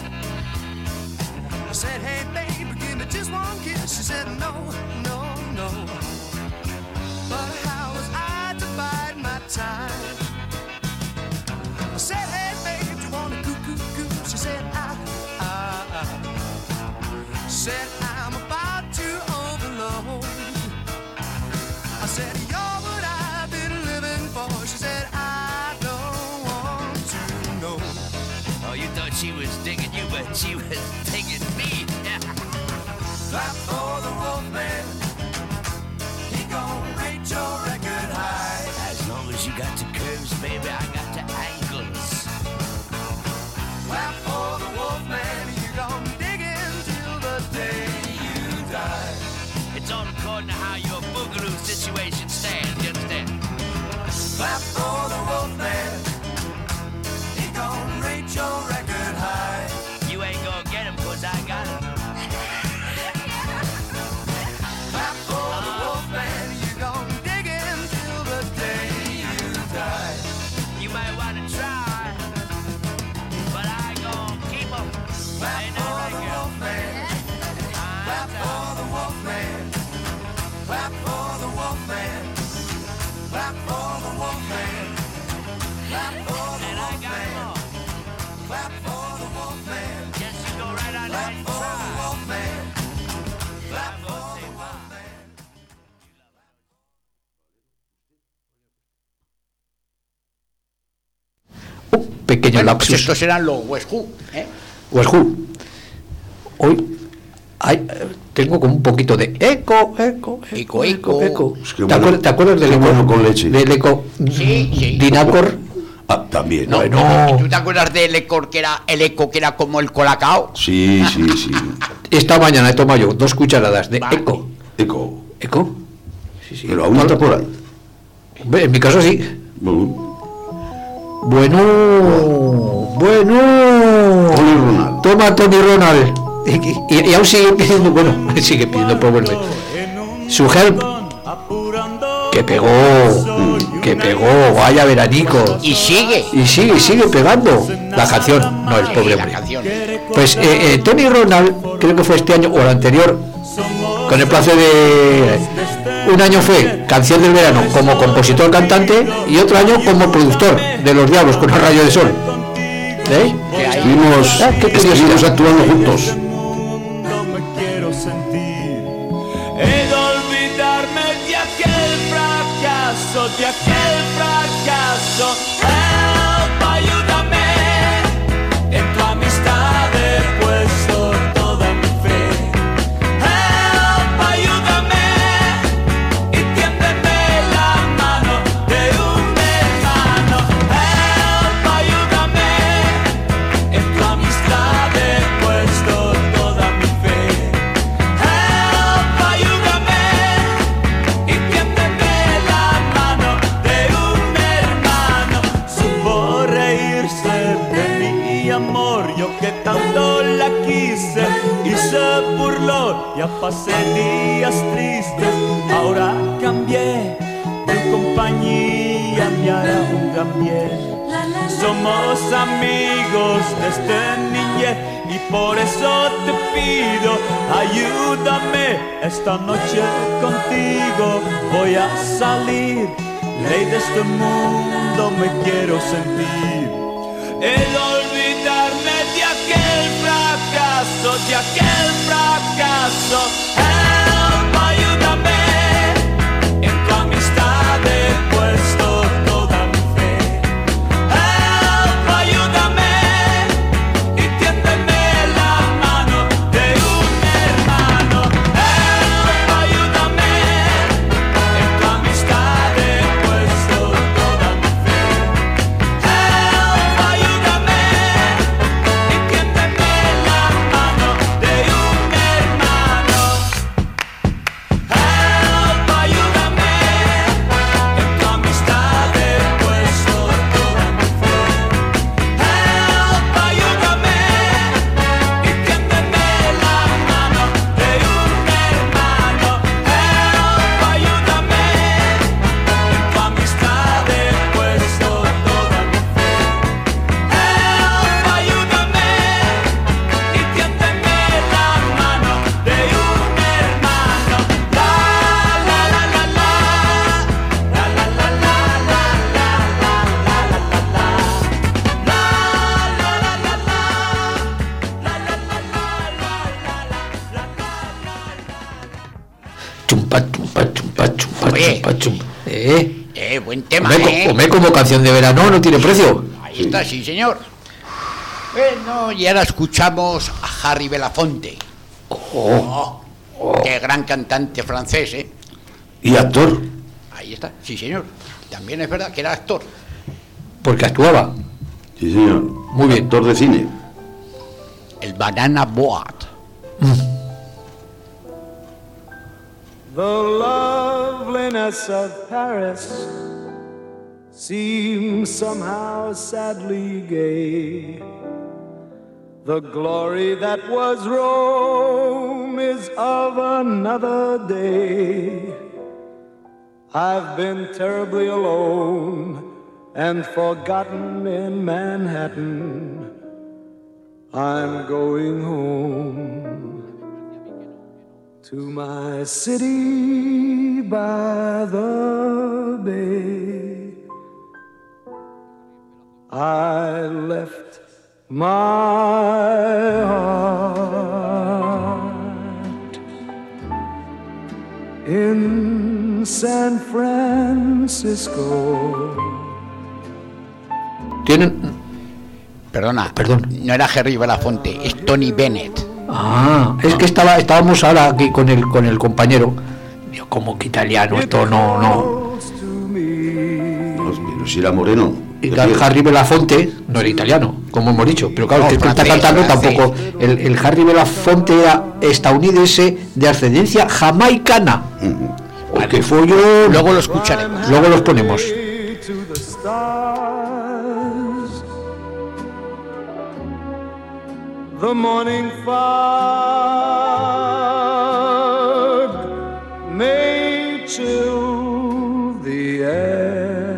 I said, hey baby, give me just one kiss. She said, no, no, no. But how was I to bide my time? I said, hey babe, do you wanna coo coo coo? She said, I, I, I. Said, I'm about to overload. I said, you're what I've been living for. She said, I don't want to know. Oh, you thought she was digging you, but she was digging me. Clap for the Wolfman. He gon' rate your record high. As long as you got the curves, baby, I got the angles. Clap for the Wolfman. You gon' dig in till the day you die. It's all according to how your boogaloo situation stands, you understand? Clap for the Wolfman. He gon' rate your record high. You ain't gonna get him, cause I got him. Clap for the Wolfman. You gon' dig in till the day you die. You might wanna try, but I gon' keep him. Clap for the Wolfman. Clap for the Wolfman. Clap for the Wolfman. Clap for the Wolfman. Clap for the Wolfman. Clap for the Wolfman. Yes, you go right on Clap ahead. for the Wolfman. Clap for the Wolfman. Pequeño Bueno, lapsus. pues estos eran los West Who, ¿eh? West Who. Hoy hay, eh, tengo como un poquito de eco, eco, eco, eco, eco. Es que ¿Te, bueno, acuer- te acuerdas del qué eco? bueno con leche. Del eco Sí, sí. Dinacor. Ah, también. No, Bueno. ¿Tú te acuerdas del eco que era el eco que era como el colacao? Sí, sí, sí. Esta mañana he tomado yo dos cucharadas de Vale. eco. Eco. ¿Eco? Sí, sí. Pero aún está por ahí. Hombre, en mi caso sí. Bueno, Bueno, bueno. Tony Ronald. Toma Tony Ronald. Y, y- y aún sigue pidiendo, bueno, sigue pidiendo Power Man. Su help. Que pegó. Que pegó. Vaya veranico. Y sigue. Y sigue, sigue pegando. La canción, no el Sí, pobre la hombre. canción. Pues eh, eh, Tony Ronald, creo que fue este año o el anterior, con el plazo de un año fue canción del verano como compositor cantante y otro año como productor de Los Diablos con el Rayo de Sol. ¿Eh? Estuvimos, Ah, qué curiosidad. estuvimos actuando juntos. No me quiero sentir. He de olvidarme de aquel fracaso, de aquel fracaso. Help, ayúdame. En tu amistad he puesto toda mi fe. Help, ayúdame. Y tiéndeme la mano de un hermano. Help, ayúdame. En tu amistad he puesto toda mi fe. Help, ayúdame. Y tiéndeme la mano de un hermano. Supo reírse de mi amor, yo que tanto la quise y se burló. Ya pasé días tristes, ahora cambié. Tu compañía me hará un gran bien. Somos amigos desde niñez y por eso te pido, ayúdame esta noche contigo. Voy a salir, ley de este mundo me quiero sentir. He de olvidarme de aquel fracaso, de aquel fracaso. Help, ayúdame. En tu amistad he puesto toda mi fe. Help, ayúdame. Y tiéndeme la mano de un hermano. Help, ayúdame. En tu amistad he puesto toda mi fe. Help, ayúdame. Y tiéndeme la mano de un hermano. Pachum. Eh. Eh, buen tema, Hombre, ¿eh? hombre, como canción de verano no tiene precio. Ahí está, sí, señor. Bueno, y ahora escuchamos a Harry Belafonte. Oh. Oh, qué gran cantante francés, ¿eh? ¿Y actor? Ahí está, sí, señor. También es verdad que era actor. Porque actuaba. Sí, señor. Muy bien. Actor de cine. El Banana Boat. The loveliness of Paris seems somehow sadly gay. The glory that was Rome is of another day. I've been terribly alone and forgotten in Manhattan. I'm going home to my city by the bay. I left my heart in San Francisco. Tienen... Perdona, Perdón. No era Harry Belafonte, es Tony Bennett. Ah, es que estaba, estábamos ahora aquí con el con el compañero. Digo, como que italiano, esto no, no. Pues, pero si era moreno. Y claro, Harry Belafonte no era italiano, como hemos dicho, pero claro, No, que está francés, cantando francés. tampoco. El, el Harry Belafonte era estadounidense de ascendencia jamaicana. Vale. Que fue yo. Luego lo escucharemos. Luego los ponemos. To the stars, the morning fog may chill the air.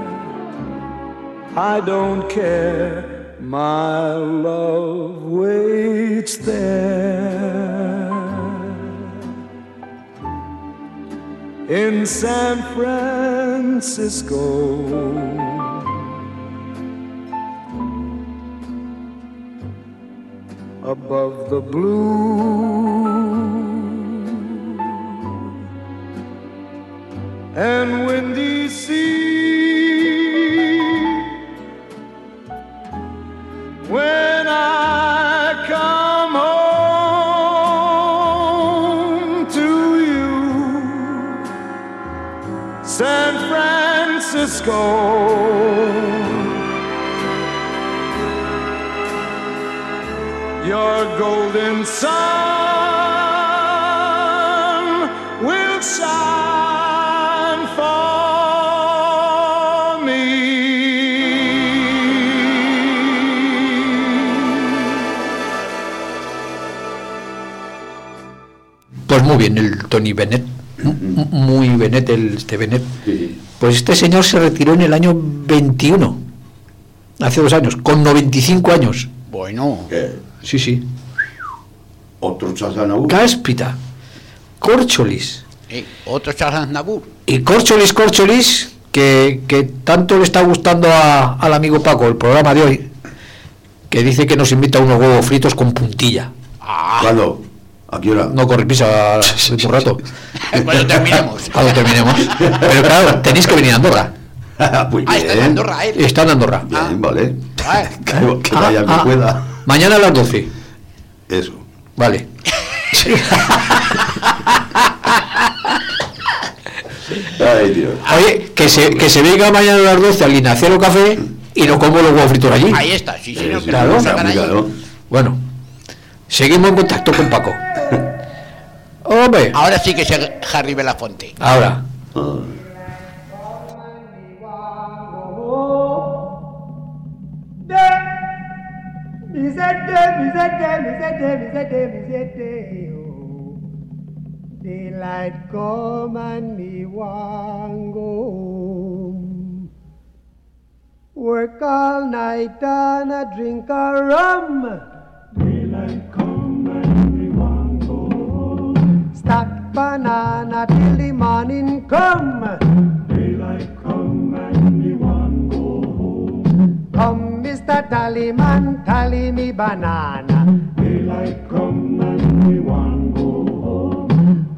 I don't care, my love waits there. In San Francisco, above the blue and windy sea, when I come home to you, San Francisco, your golden sun will shine for me. Pues muy bien, el Tony Bennett. M- Muy Bennett, el este Bennett. Pues este señor se retiró en el año veintiuno. Hace dos años, con noventa y cinco años. Bueno. ¿Qué? Sí, sí. Otro Chazanau. Cáspita, Córcholis. Eh, otro Charles Aznavour. Y Córcholis, Córcholis, que, que tanto le está gustando a- al amigo Paco el programa de hoy, que dice que nos invita a unos huevos fritos con puntilla. ¿Cuándo? ¿A qué hora? No corre prisa de un rato. Cuando terminemos. Cuando terminemos. Pero claro, tenéis que venir a Andorra. Muy Ah, está en bien. Andorra, ¿eh? Está en Andorra. Bien, vale. Ah, Que, que vaya que Ah, ah. pueda. Mañana a las doce. Eso. Vale. Ay, Dios. Oye, que se, que se venga mañana a las doce al Linacero Café y nos como los huevos fritos allí. Ahí está, sí, señor. Sí, que claro, nos sacan allí. claro. Bueno, seguimos en contacto con Paco. Hombre, Ahora sí que es Harry Belafonte. ahora. Ah. Daylight come and me want go home. Work all night and a drink a rum. Daylight come and me want go home. Stack banana till the morning come. Daylight come and me want go home. Come, Mister Tallyman, tally me banana. Daylight come and me want go home. Come,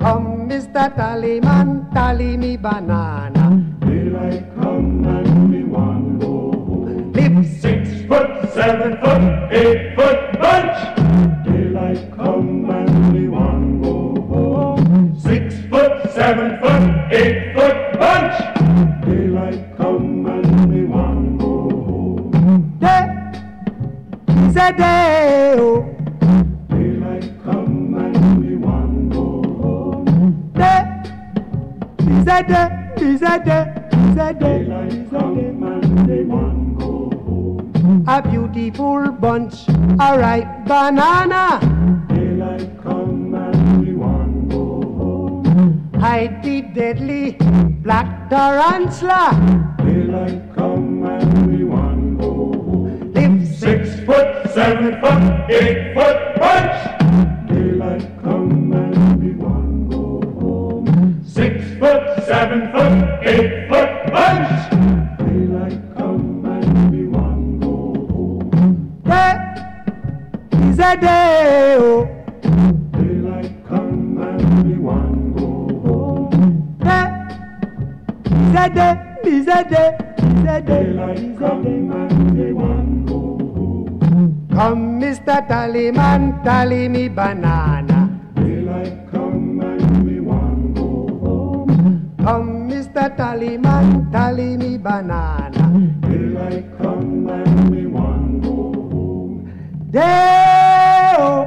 Mister Tallyman, tally me banana. Daylight come and me one go home. Live six foot, seven foot, eight foot bunch. Daylight come and me one go home. Six foot, seven foot, eight foot bunch. Daylight come and me one go home. Day is a day, oh. Daylight come and me one go home. Day is a day, is a day, is a day. Daylight come and me one go home. A beautiful bunch, a ripe banana. Daylight come and me one go home. Hide the deadly black tarantula. Daylight come and me one go home. Live six foot, seven foot, eight foot bunch. Daylight come and me one go home. Six foot, seven foot, eight foot bunch. Daylight come and me one go home. Day is a day, oh. Daylight come and me one go home. Day is a day, is a day, is a day. Daylight come and me one go home. Come, Mister Tallyman, tally me banana. Daylight come and me one go home. Come, Mister Tallyman, tally me banana. Daylight come and me one go home. Day-o,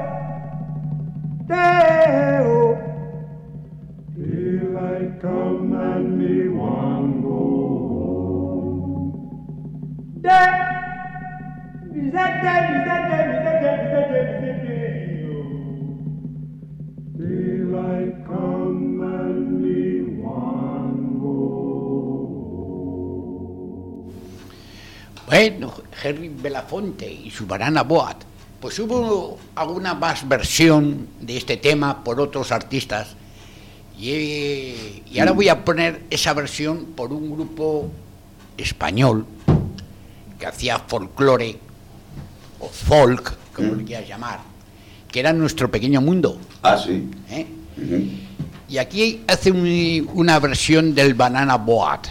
day-o. Daylight come and me one go home. Day, is that day, is that day, is that day, is that day, is that day. Daylight come and me one go home. Bueno, Henry Belafonte y su Banana Boat. Pues hubo alguna más versión de este tema por otros artistas y, y ahora voy a poner esa versión por un grupo español que hacía folclore o folk, como mm. lo quieras llamar, que era Nuestro Pequeño Mundo. Ah, sí. ¿Eh? Uh-huh. Y aquí hace un, una versión del Banana Boat.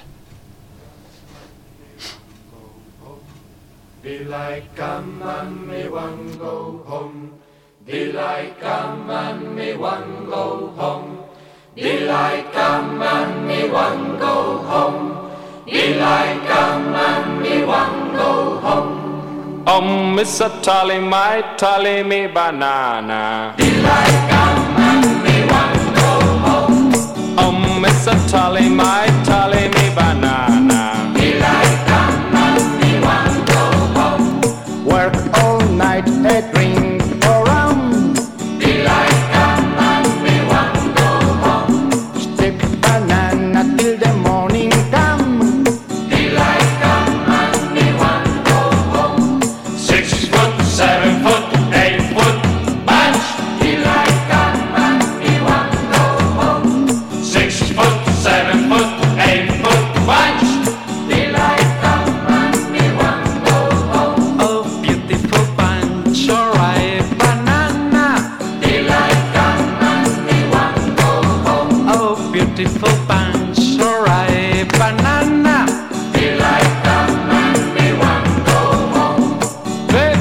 Daylight come and me one go home. Daylight come and me one go home. Daylight come and me one go home. Daylight come and me one go home. Oh, Mister Tally, my tally me banana. Daylight come and me one go home. Oh, Mister Tally, my tally me banana. Daylight come and me one go home. Work all night and drink for rum. Daylight come and me one go home. Stick banana till the morning come. Daylight come and me one go home. Six foot, seven foot, eight foot bunch. Daylight come and me one go home. Six foot, seven foot, eight foot bunch. Daylight come and me one go home. Oh, beautiful bunch, alright, banana. Daylight come and me one go home. Oh, beautiful bunch, alright, banana. Daylight come and me one go home. Ve,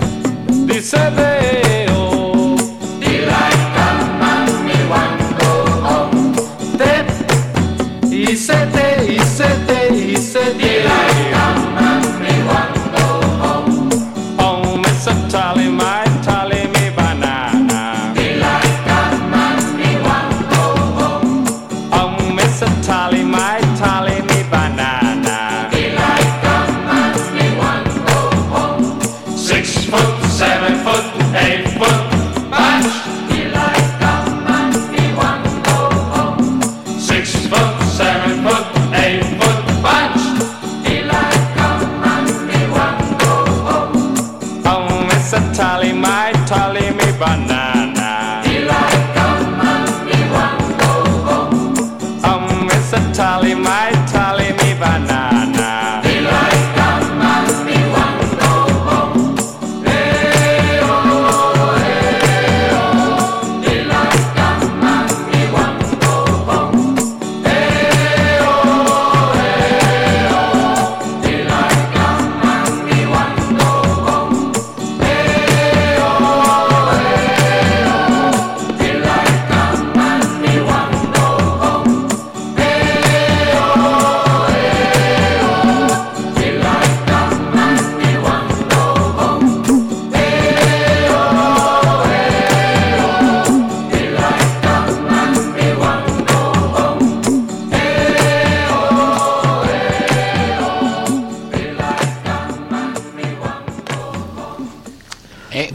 dice veo. Daylight come and me one go home. Te, hice te, hice te, hice te. Daylight come and me one go home. Oh, Mister Tally, my tally me banana. Daylight come and me one go home. Oh, Mister Tally, my tally me banana. Daylight come and me one go home. Six foot, seven foot, eight foot bunch. Daylight come and me one go home. Six foot, seven foot, eight foot bunch. Daylight come and me one go home. Oh, Mister Tally, my tally me banana. Daylight come and me one go home. Oh, Mister Tally, my tally me banana. Daylight come and me one go home. Hey oh, hey oh. Daylight come and me one go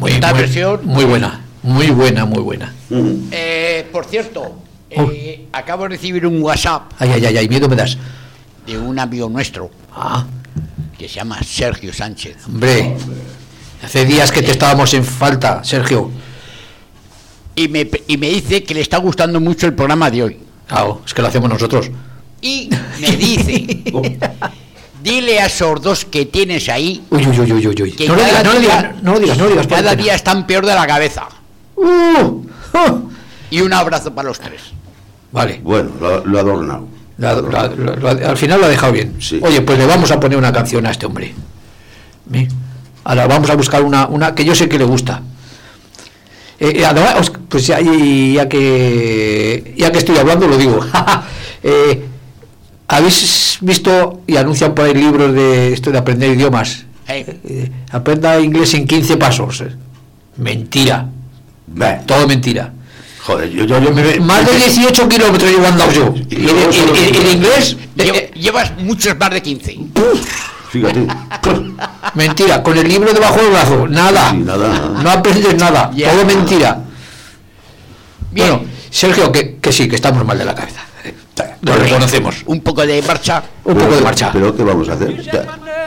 Muy, Esta muy, versión. muy buena, muy buena, muy buena. Eh, por cierto, eh, acabo de recibir un WhatsApp Ay, ay, ay, ay, miedo me das. de un amigo nuestro Ah, que se llama Sergio Sánchez. hombre, hace días que te estábamos en falta, Sergio. Y me, y me dice que le está gustando mucho el programa de hoy. Claro, es que lo hacemos nosotros. Y me dice, dile a esos dos que tienes ahí. Uy, uy, uy, uy, uy. Que No lo cada digas, no lo día- digas, no lo digas, no lo digas. por Cada pena. día están peor de la cabeza. Uh, uh. Y un abrazo para los tres. Vale. Bueno, lo, lo ha adornado. La- la- la- la- al final lo ha dejado bien. Sí. Oye, pues le vamos a poner una canción a este hombre. ¿Sí? Ahora vamos a buscar una, una que yo sé que le gusta. Eh, eh, además, os- pues ya, y- ya que ya que estoy hablando lo digo. Eh, ¿habéis visto y anuncian por ahí libros de esto de aprender idiomas? Hey. Eh, aprenda inglés en quince pasos. Mentira. Bah, Todo mentira. joder, yo, yo, yo me... Más de dieciocho kilómetros llevo andado yo. Y Y luego en- solo- en- en inglés, eh, Lle- eh, Llevas muchos más de quince. Fíjate. mentira, con el libro debajo del brazo, nada, Sí, nada. no aprendes nada, Ya. todo mentira. Bien. Bueno, Sergio, que, que sí, que estamos mal de la cabeza, eh, lo Venga, reconocemos. Un poco de marcha. Un poco de marcha. Pero ¿qué vamos a hacer? Ya.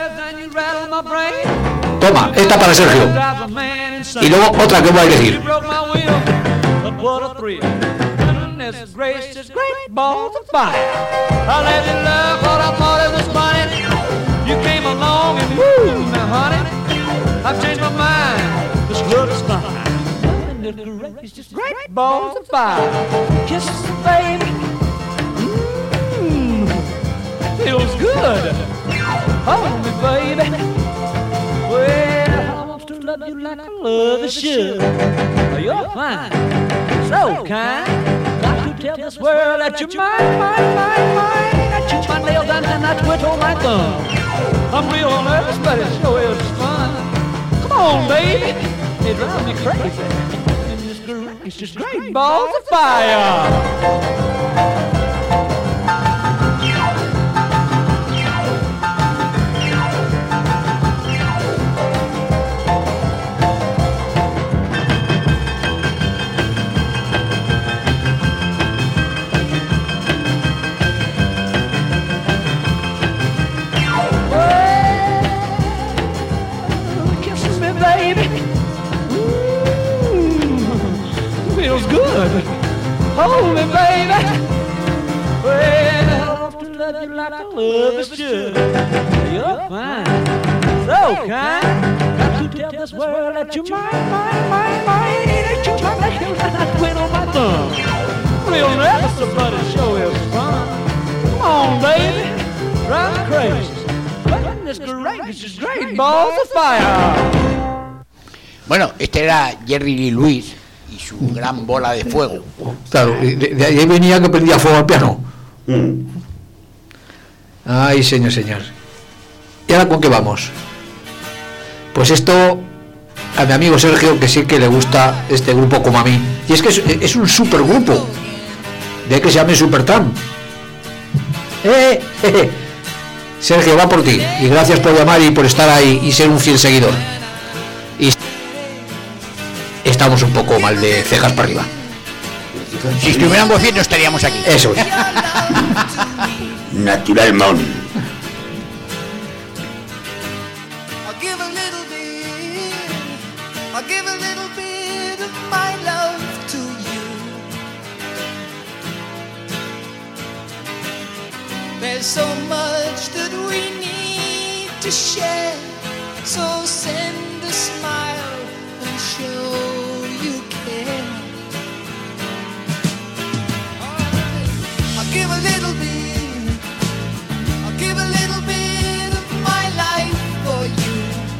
Toma, esta para Sergio. Y luego otra que voy a elegir. Goodness gracious, great balls of fire. I let you love what I thought it was funny. You came along and woo, now honey, I've changed my mind. This love is fine. Goodness gracious, great balls of fire. Kisses, baby. Mmm, feels good. Hold me, baby. Well, I want to love you like I love should. You're fine, so kind. Got to tell this world that you're mine, mine, mine, mine. I chew my nails down and I twiddle my thumb. I'm real nervous, but it sure is fun. Come on, baby, it drives me crazy. And it's great, it's just great balls of fire. Kisses me, baby. Ooh, feels good. Hold me, baby. Well, I want to love you like I love is should. You're fine, so kind. Got to tell this world that you're mine, mine, mine, mine. That you're my nails and I twiddle my thumb. Real nervous, but it sure is fun. Come on, baby, drive me crazy. Goodness gracious, great balls of fire. Bueno, este era Jerry Lee Lewis y su gran bola de fuego. Claro, de, de ahí venía que prendía fuego al piano. Ay, señor, señor. ¿Y ahora con qué vamos? Pues esto a mi amigo Sergio, que sí que le gusta este grupo como a mí. Y es que es, es un super grupo. De que se llame Supertramp. Eh, eh, eh. Sergio, va por ti. Y gracias por llamar y por estar ahí y ser un fiel seguidor. Y estamos un poco mal de cejas para arriba. Si estuviéramos bien no estaríamos aquí. Eso es. Naturalmente. I'll give a little bit, I'll give a little bit of my love to you. There's so much that we need to share, so send a smile and show you care. I'll give a little bit, I'll give a little bit of my life for you.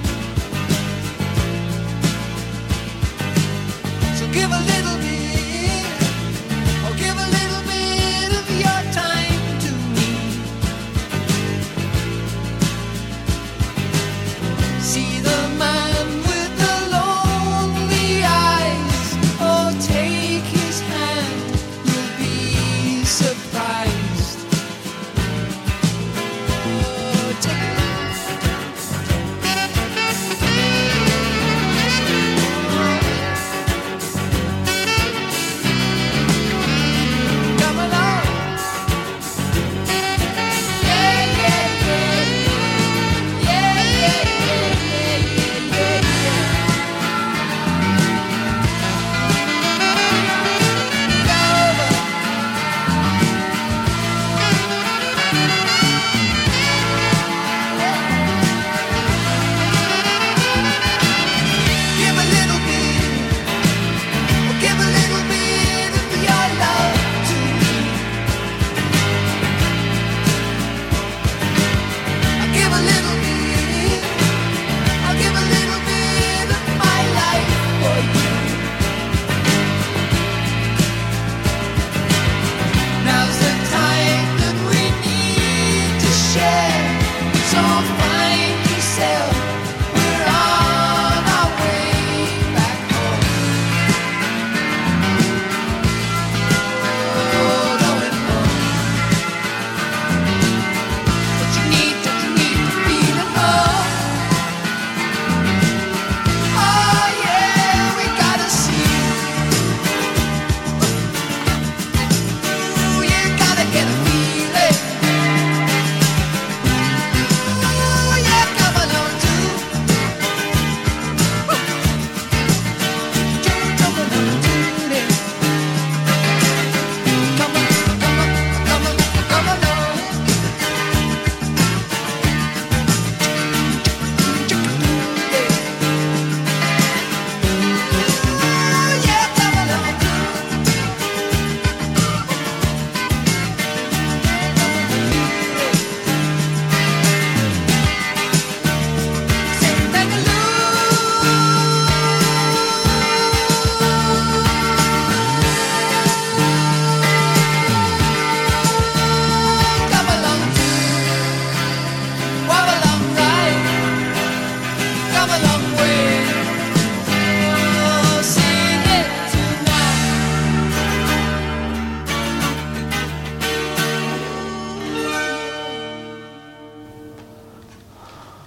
So give a little bit, or give a little bit of your time to me. See the man with the lonely eyes, oh take his hand, you'll be surprised. Oh, take it.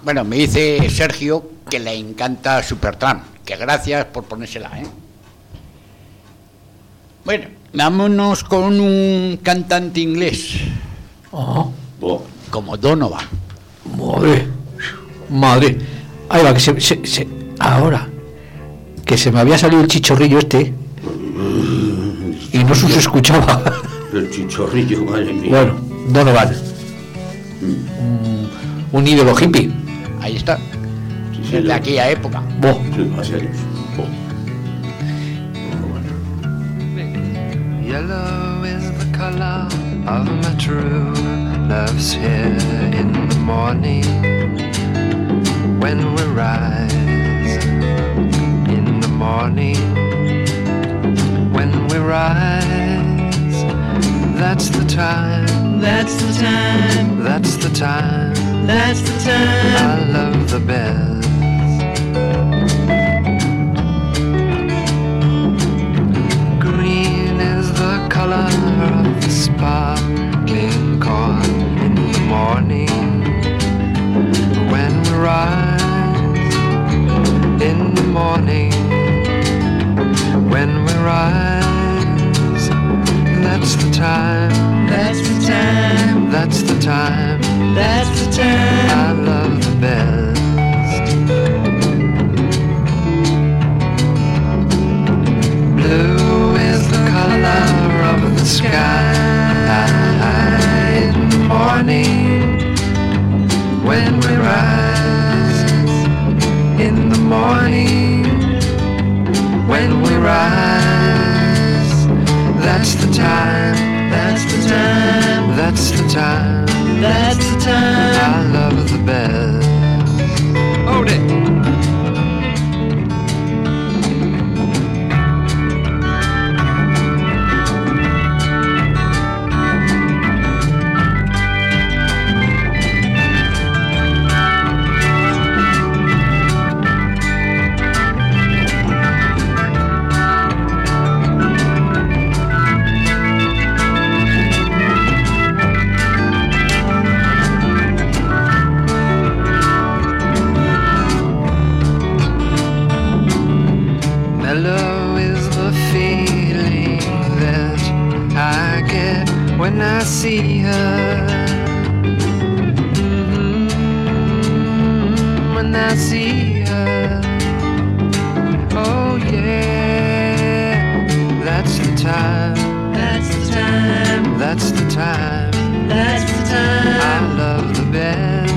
Bueno, me dice Sergio que le encanta Supertramp, que gracias por ponérsela, ¿eh? Bueno, vámonos con un cantante inglés. Oh. Oh. Como Donovan. Madre, madre. Ahí va, que se, se, se- ahora, que se me había salido el chichorrillo este y no se escuchaba. El chichorrillo, madre mía. Bueno, Donovan. Un, un ídolo hippie. Ahí está. Desde aquella época. Bo. Sí, hace años. Oh. Yellow is the color of my true love's here in the morning when we rise. In the morning when we rise, that's the time. That's the time. That's the time. That's the time. I love the best. Green is the color of the sparkling corn in the morning when we rise. In the morning when we rise, that's the time. That's the time. That's the time. That's the time. I love the best. Blue is the color of the sky in the morning when we rise. In the morning when we rise, that's the time. That's the time. That's the time. That's the time. I love the best. Hold it. Mellow is the feeling that I get when I see her. Mhm. When I see her. Oh yeah, that's the time. That's the time. That's the time. That's the time. I love the best.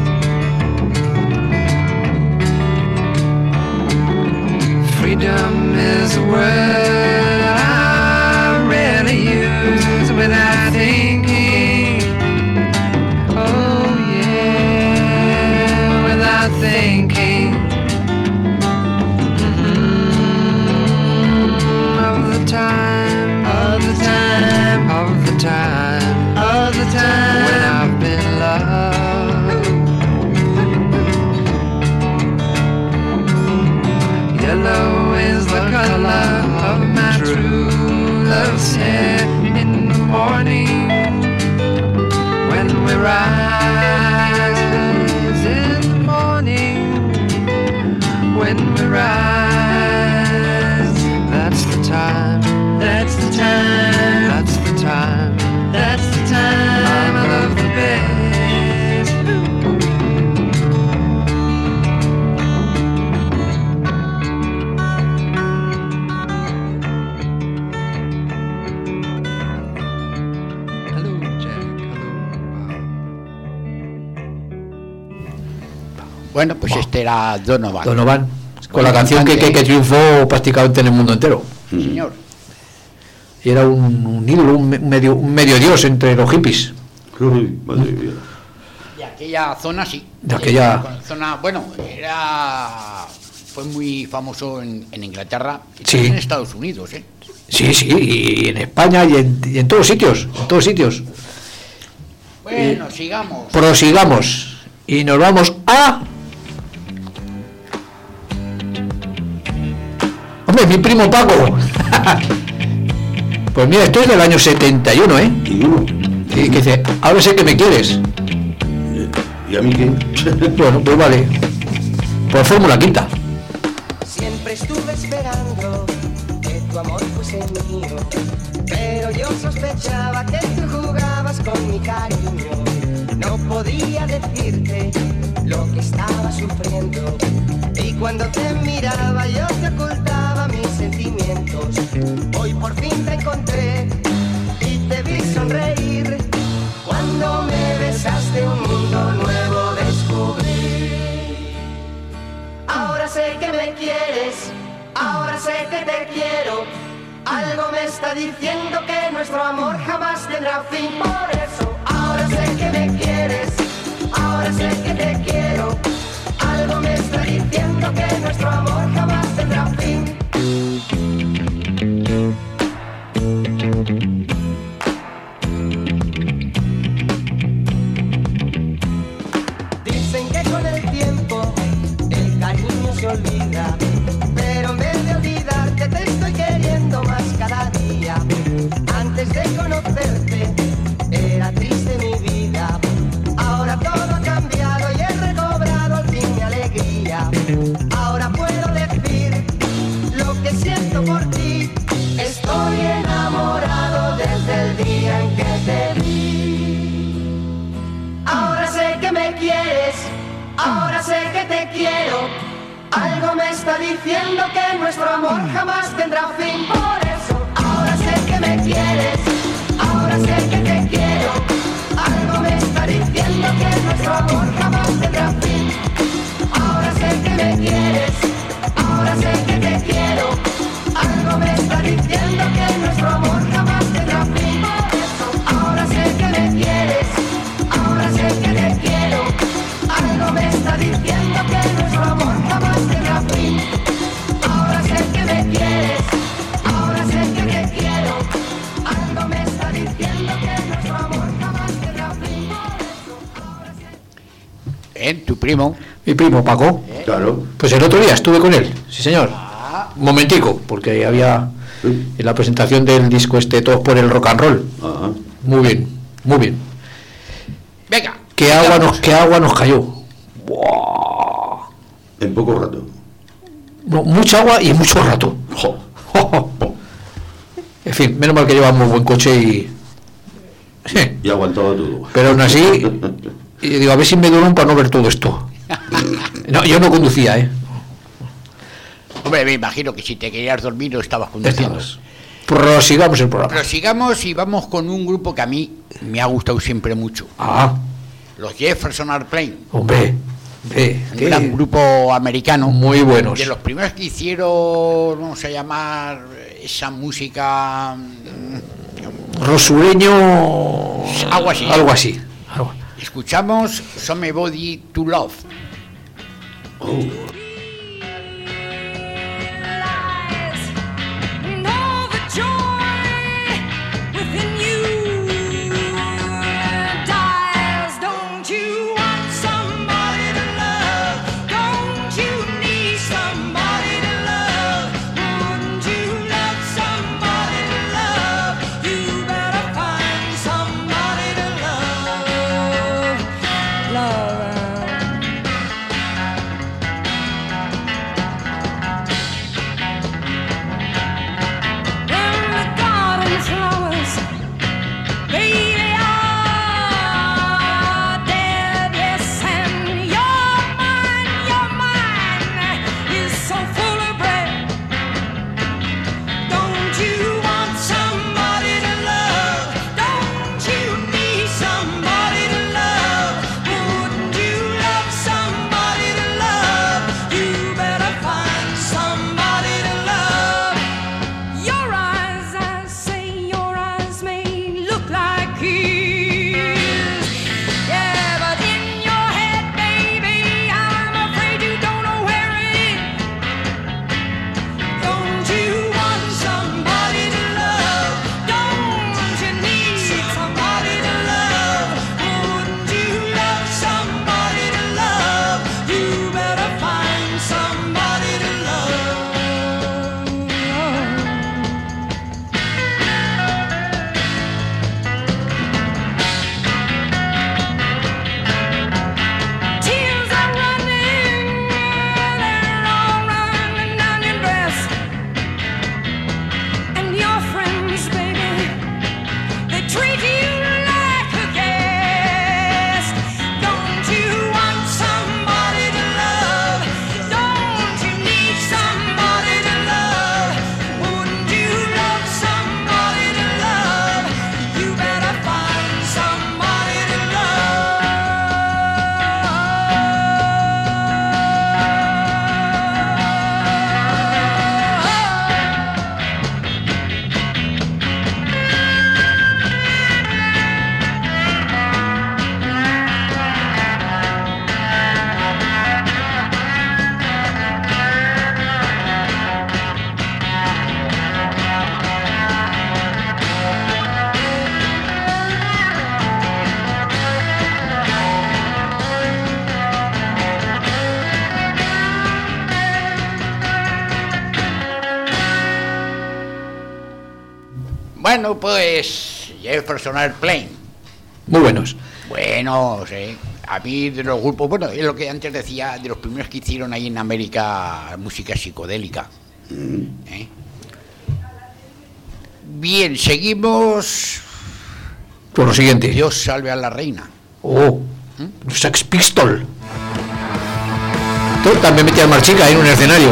Freedom is a word I rarely use without thinking. Oh yeah, without thinking. Mm-hmm. Of the time, of the time, of the time, of the time when I've been loved. Yellow is the color of my true love's hair in the morning when we rise. In the morning when we rise, that's the time. That's the time. That's the time. That's the time. I love the best. Bueno, pues este era Donovan. Donovan, con la canción que, que, que triunfó prácticamente en el mundo entero. Sí, señor. Y era un, un ídolo, un me- medio, un medio dios entre los hippies. Uy, madre mía. De aquella zona sí. De aquella- zona, bueno, era fue muy famoso en, en Inglaterra y Sí. también en Estados Unidos, ¿eh? Sí, sí, y en España y en, y en todos sitios, en todos sitios. Bueno, sigamos. Prosigamos y nos vamos a... Hombre, mi primo Paco. Pues mira, esto es del año setenta y uno, ¿eh? Y que dice, ahora sé que me quieres. ¿Y a mí qué? Bueno, pues vale. Por fórmula quinta. Siempre estuve esperando que tu amor fuese mío, pero yo sospechaba que tú jugabas con mi cariño. No podía decirte lo que estaba sufriendo, y cuando te miraba yo te ocultaba mis sentimientos. Hoy por fin te encontré y te vi sonreír. Cuando me besaste un mundo nuevo descubrí. Ahora sé que me quieres, ahora sé que te quiero. Algo me está diciendo que nuestro amor jamás tendrá fin. Por eso, ahora sé que me quieres, ahora sé que te quiero. Algo me está diciendo que nuestro amor jamás tendrá fin. Dicen que con el tiempo el cariño se olvida, pero en vez de olvidarte te estoy queriendo más cada día. Antes de conocerte era triste mi vida, ahora todo ha cambiado y he recobrado al fin mi alegría. Ahora puedo decir lo que siento por ti. Estoy enamorado desde el día en que te vi. Ahora sé que me quieres, ahora sé que te quiero. Algo me está diciendo que nuestro amor jamás tendrá fin. Por eso, ahora sé que me quieres, ahora sé que te quiero. Algo me está diciendo que nuestro amor jamás tendrá fin. Ahora sé que me quieres, ahora sé que te quiero. Algo me está diciendo que nuestro amor jamás tendrá fin. Por eso, ahora sé que me quieres, ahora sé que te quiero. Algo me está diciendo que nuestro amor jamás tendrá fin. Ahora sé que me quieres, ahora sé que te quiero. Algo me está diciendo que nuestro amor jamás tendrá fin. ¿Eh? ¿Tu primo? Mi primo Paco. Claro. Pues el otro día estuve con él, sí señor. Un momentico, porque había en la presentación del disco este Todos por el Rock and Roll. Ajá. Muy bien, muy bien. Venga. ¿Qué agua nos, qué agua nos cayó? Buah. En poco rato. No, mucha agua y en mucho rato. Jo. En fin, menos mal que llevamos buen coche y... Sí. Y aguantaba todo. Pero aún así, y digo, a ver si me duran para no ver todo esto. No, yo no conducía, ¿eh? Hombre, me imagino que si te querías dormir no estabas conduciendo. Estamos. Prosigamos el programa. Prosigamos y vamos con un grupo que a mí me ha gustado siempre mucho. Ah. Los Jefferson Airplane. Hombre, ve, un gran grupo americano. Muy buenos. De los primeros que hicieron, vamos a llamar esa música... Rosureño... Algo así. Algo así. Algo. Escuchamos Somebody to Love. Oh. Bueno, pues Jefferson Airplane. Muy buenos. Bueno, sí. A mí de los grupos, bueno, es lo que antes decía, de los primeros que hicieron ahí en América música psicodélica. ¿Eh? Bien, seguimos. Por lo siguiente. Dios salve a la reina. Oh, ¿Mm? Sex Pistol. Tú también metías marchica ahí en un escenario.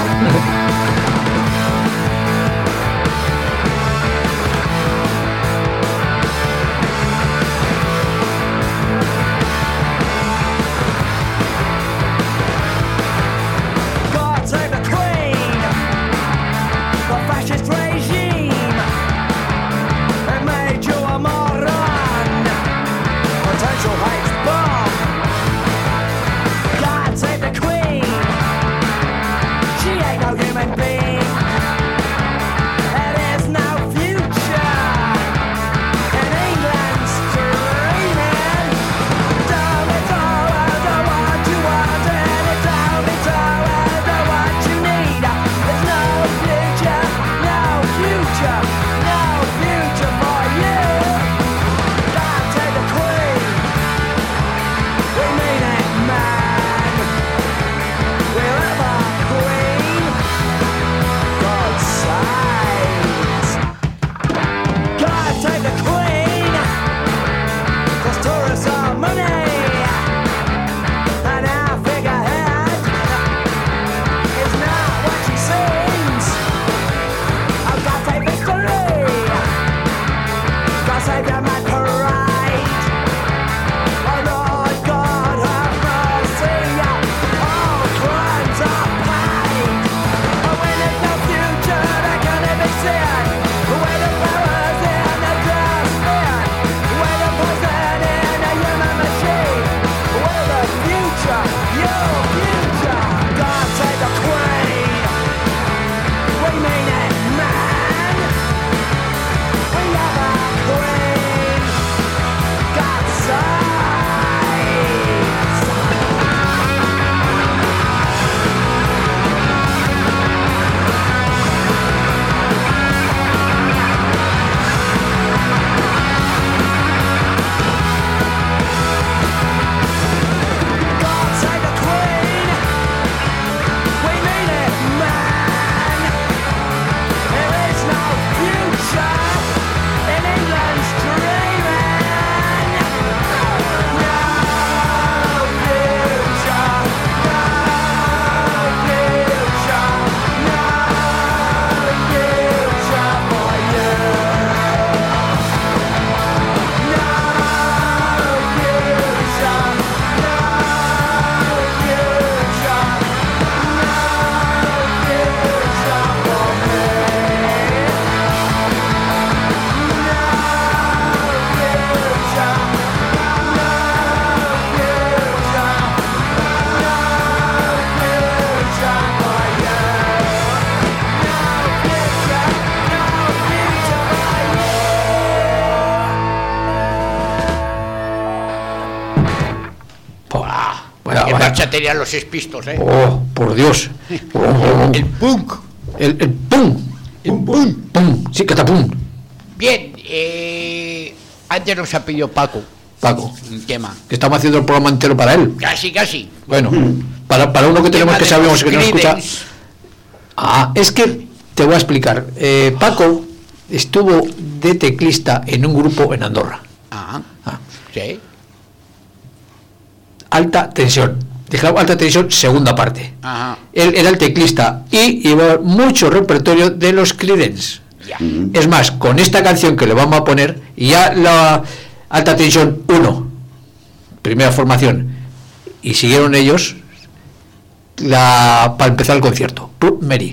Tenían los Sex Pistols, ¿eh? Oh, por Dios. Oh, oh. El punk. El, el pum. El pum. Pum. Sí, catapum. Bien, eh, antes nos ha pedido Paco. Paco. Un tema. Que estamos haciendo el programa entero para él. Casi, casi. Bueno, para, para uno que tenemos que sabemos que no escucha. Ah, es que te voy a explicar. Eh, Paco estuvo de teclista en un grupo en Andorra. Ah, ah. Sí. Alta tensión. Dejaba alta tensión, segunda parte. Ajá. Él era el teclista y llevaba mucho repertorio de los Creedence. Ya. Es más, con esta canción que le vamos a poner, ya la alta tensión uno, primera formación, y siguieron ellos la para empezar el concierto. Put Mary.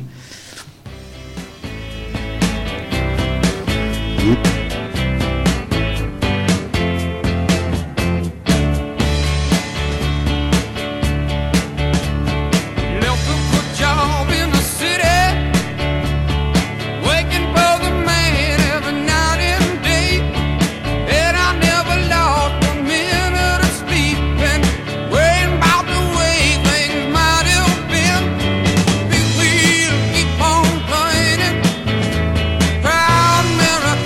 Proud America.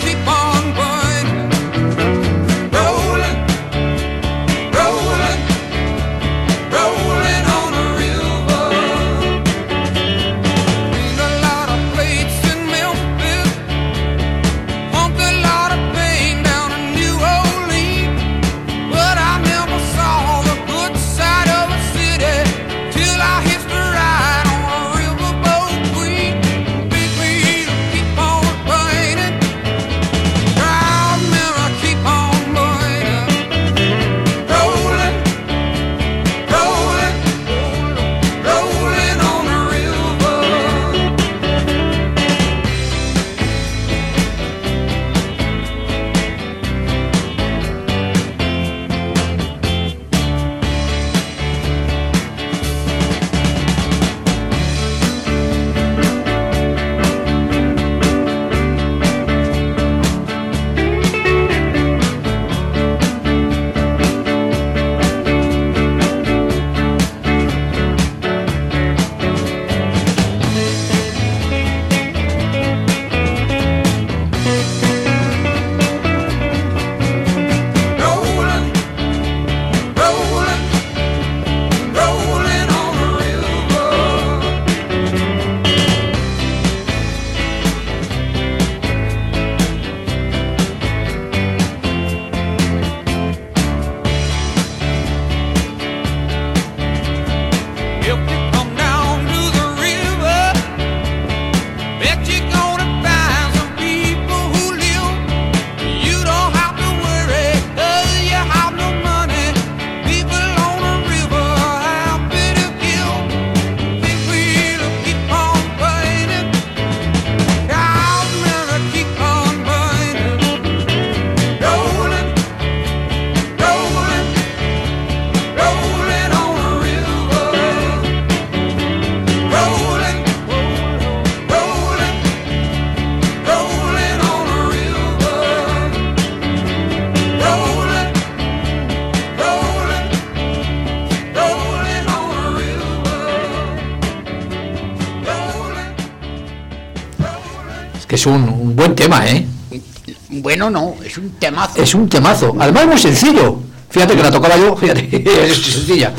que es un, un buen tema, ¿eh? Bueno, no, es un temazo. Es un temazo. Además, muy sencillo. Fíjate que la tocaba yo, fíjate, es sencilla.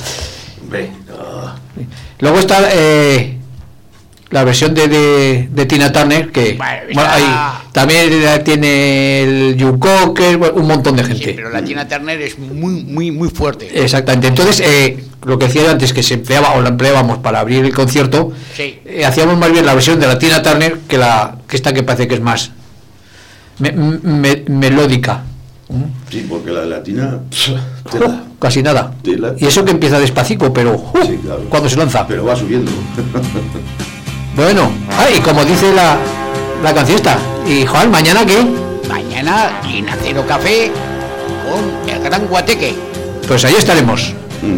Luego está eh, la versión de, de, de Tina Turner, que Bueno, bueno, está- ahí también tiene el Joe Cocker, bueno, un montón de gente. Sí, pero la Tina Turner es muy, muy, muy fuerte. Exactamente. Entonces, eh, lo que decía yo antes, que se empleaba o la empleábamos para abrir el concierto, Sí. eh, hacíamos más bien la versión de la Tina Turner que la que esta que parece que es más me- me- melódica. Sí, porque la de latina, tela, Casi nada. tela. Y eso que empieza despacito, pero uh, cuando se lanza. Pero va subiendo. Bueno, ah, y como dice la, la canción esta, y Juan, ¿mañana qué? Mañana Linacero Café con el Gran Guateque. Pues ahí estaremos.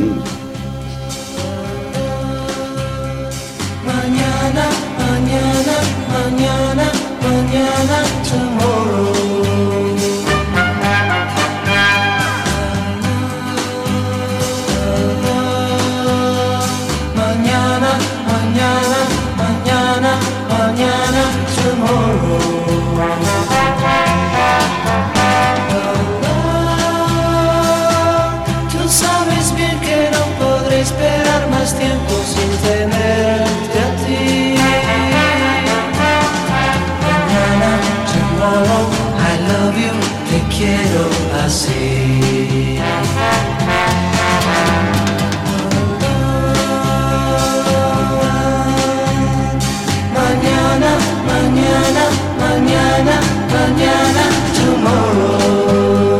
Mañana, mañana, mañana, mañana, tomorrow. Mañana, mañana, mañana, mañana, tomorrow. Tú sabes bien que no podré esperar más tiempo sin tenerte a ti. Mañana, tomorrow, I love you, te quiero así. Mañana, mañana, mañana, mañana, tomorrow.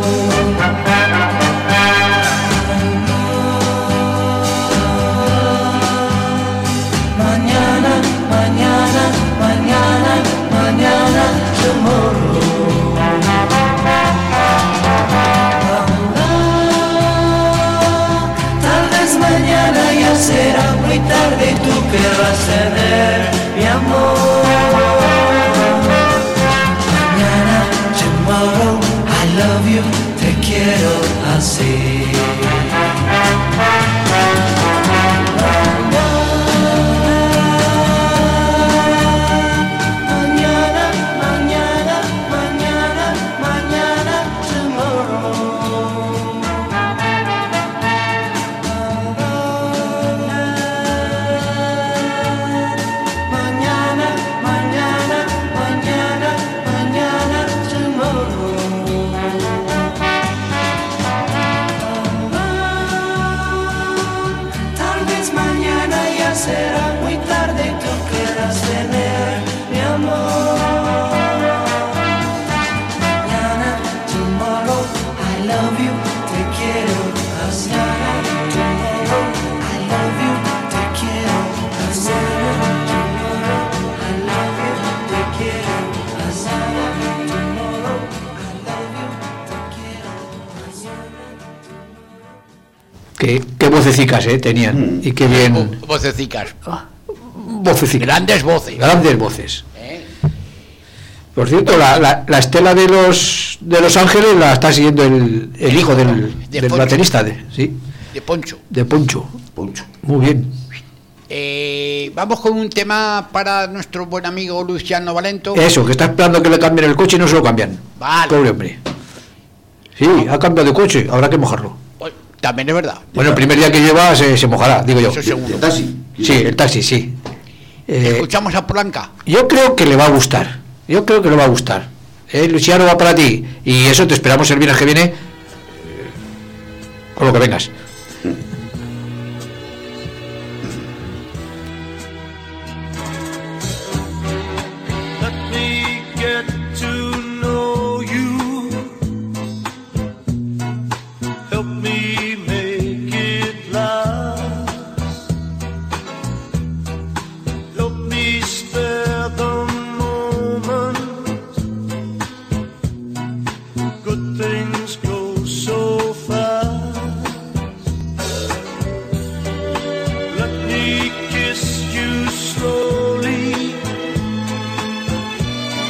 Mañana, mañana, mañana, mañana, tomorrow. Tal vez mañana ya será muy tarde y tú querrás tener mi amor. Mañana, tomorrow, I love you, te quiero así. Mañana, mañana, mañana, mañana, tomorrow. Mañana, mañana, mañana, mañana, tomorrow. Tal vez mañana ya será muy tarde y tú querrás tener mi amor. Mañana, tomorrow, I love you, te quiero. Mañana, tomorrow, I love you, te quiero. Mañana, tomorrow, I love you, te quiero. Mañana, tomorrow, I love you, te quiero. Qué, qué vocecicas, eh, tenían. Y qué bien. Vocecicas. Vocecicas. Grandes voces. Grandes voces. ¿Eh? Por cierto, la, la, la estela de los de Los Ángeles la está siguiendo el, el hijo del, De del Poncho. baterista, de, sí, De Poncho. de Poncho. Poncho. Muy bien. Eh, vamos con un tema para nuestro buen amigo Luciano Valento. Eso, que está esperando que le cambien el coche y no se lo cambian. Vale. Pobre hombre. Sí, ha cambiado de coche, habrá que mojarlo. También es verdad. Bueno, el primer día que lleva se, se mojará, digo yo. Eso seguro. ¿El taxi? Sí, el taxi, sí. Eh, Escuchamos a Polanca. yo creo que le va a gustar. Yo creo que le va a gustar. Eh, Luciano, va para ti. Y eso te esperamos el viernes que viene. eh, Con lo que vengas. Let me get to know you. Help me make it last. Help me spare the moment. Good things go so fast. Let me kiss you slowly.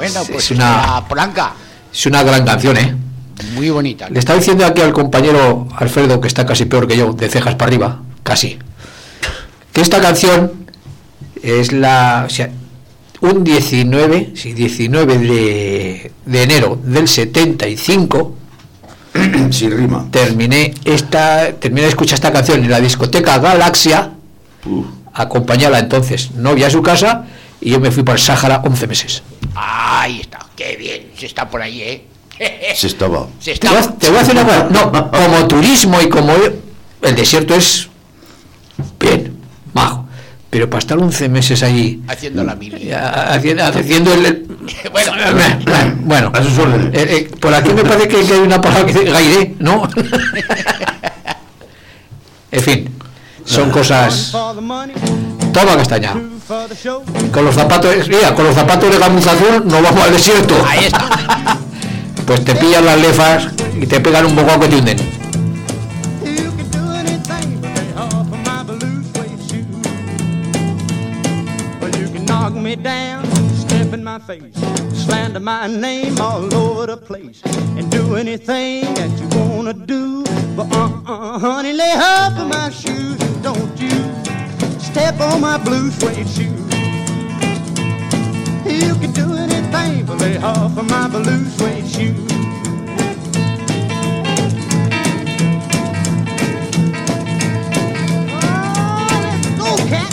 Bueno, pues es una Polanca. Es una gran canción, ¿eh? Muy bonita. Le estaba diciendo aquí al compañero Alfredo, que está casi peor que yo, de cejas para arriba, casi, que esta canción es la... O sea, un diecinueve, sí, diecinueve de, de enero del setenta y cinco... Sin rima. Terminé esta, terminé de escuchar esta canción en la discoteca Galaxia, uh. acompañé a la entonces novia a su casa, y yo me fui para el Sáhara once meses. Ahí está, qué bien, se está por ahí, ¿eh? Se estaba. Se estaba. Te voy a, te voy a hacer una cosa, no, como turismo y como el desierto es bien, majo, pero para estar once meses allí haciendo la mili, haciendo, haciendo el, el bueno, bueno, a sus órdenes. Eh, eh, por aquí me parece que, que hay una palabra que dice gairé, ¿no? En fin, son cosas. Toma castaña. Con los zapatos, mira, con los zapatos de gamuza azul nos vamos al desierto. Ahí está. Pues te pillan las lefas y te pegan un bocado que te hunden. Knock me down, step in my face, slander my name all over the place, and do anything that you wanna do. But uh-uh, honey, lay off of my shoes, and don't you step on my blue suede shoes. You can do anything, but lay off of my blue suede shoes. Oh, let's go, cat.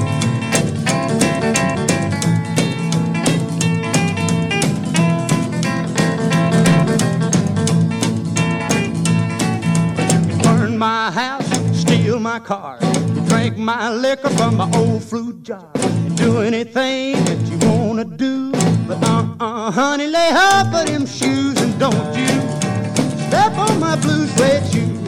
My house, steal my car, drink my liquor from my old fruit jar, and do anything that you wanna do. But uh-uh, honey, lay off of them shoes, and don't you step on my blue suede shoes.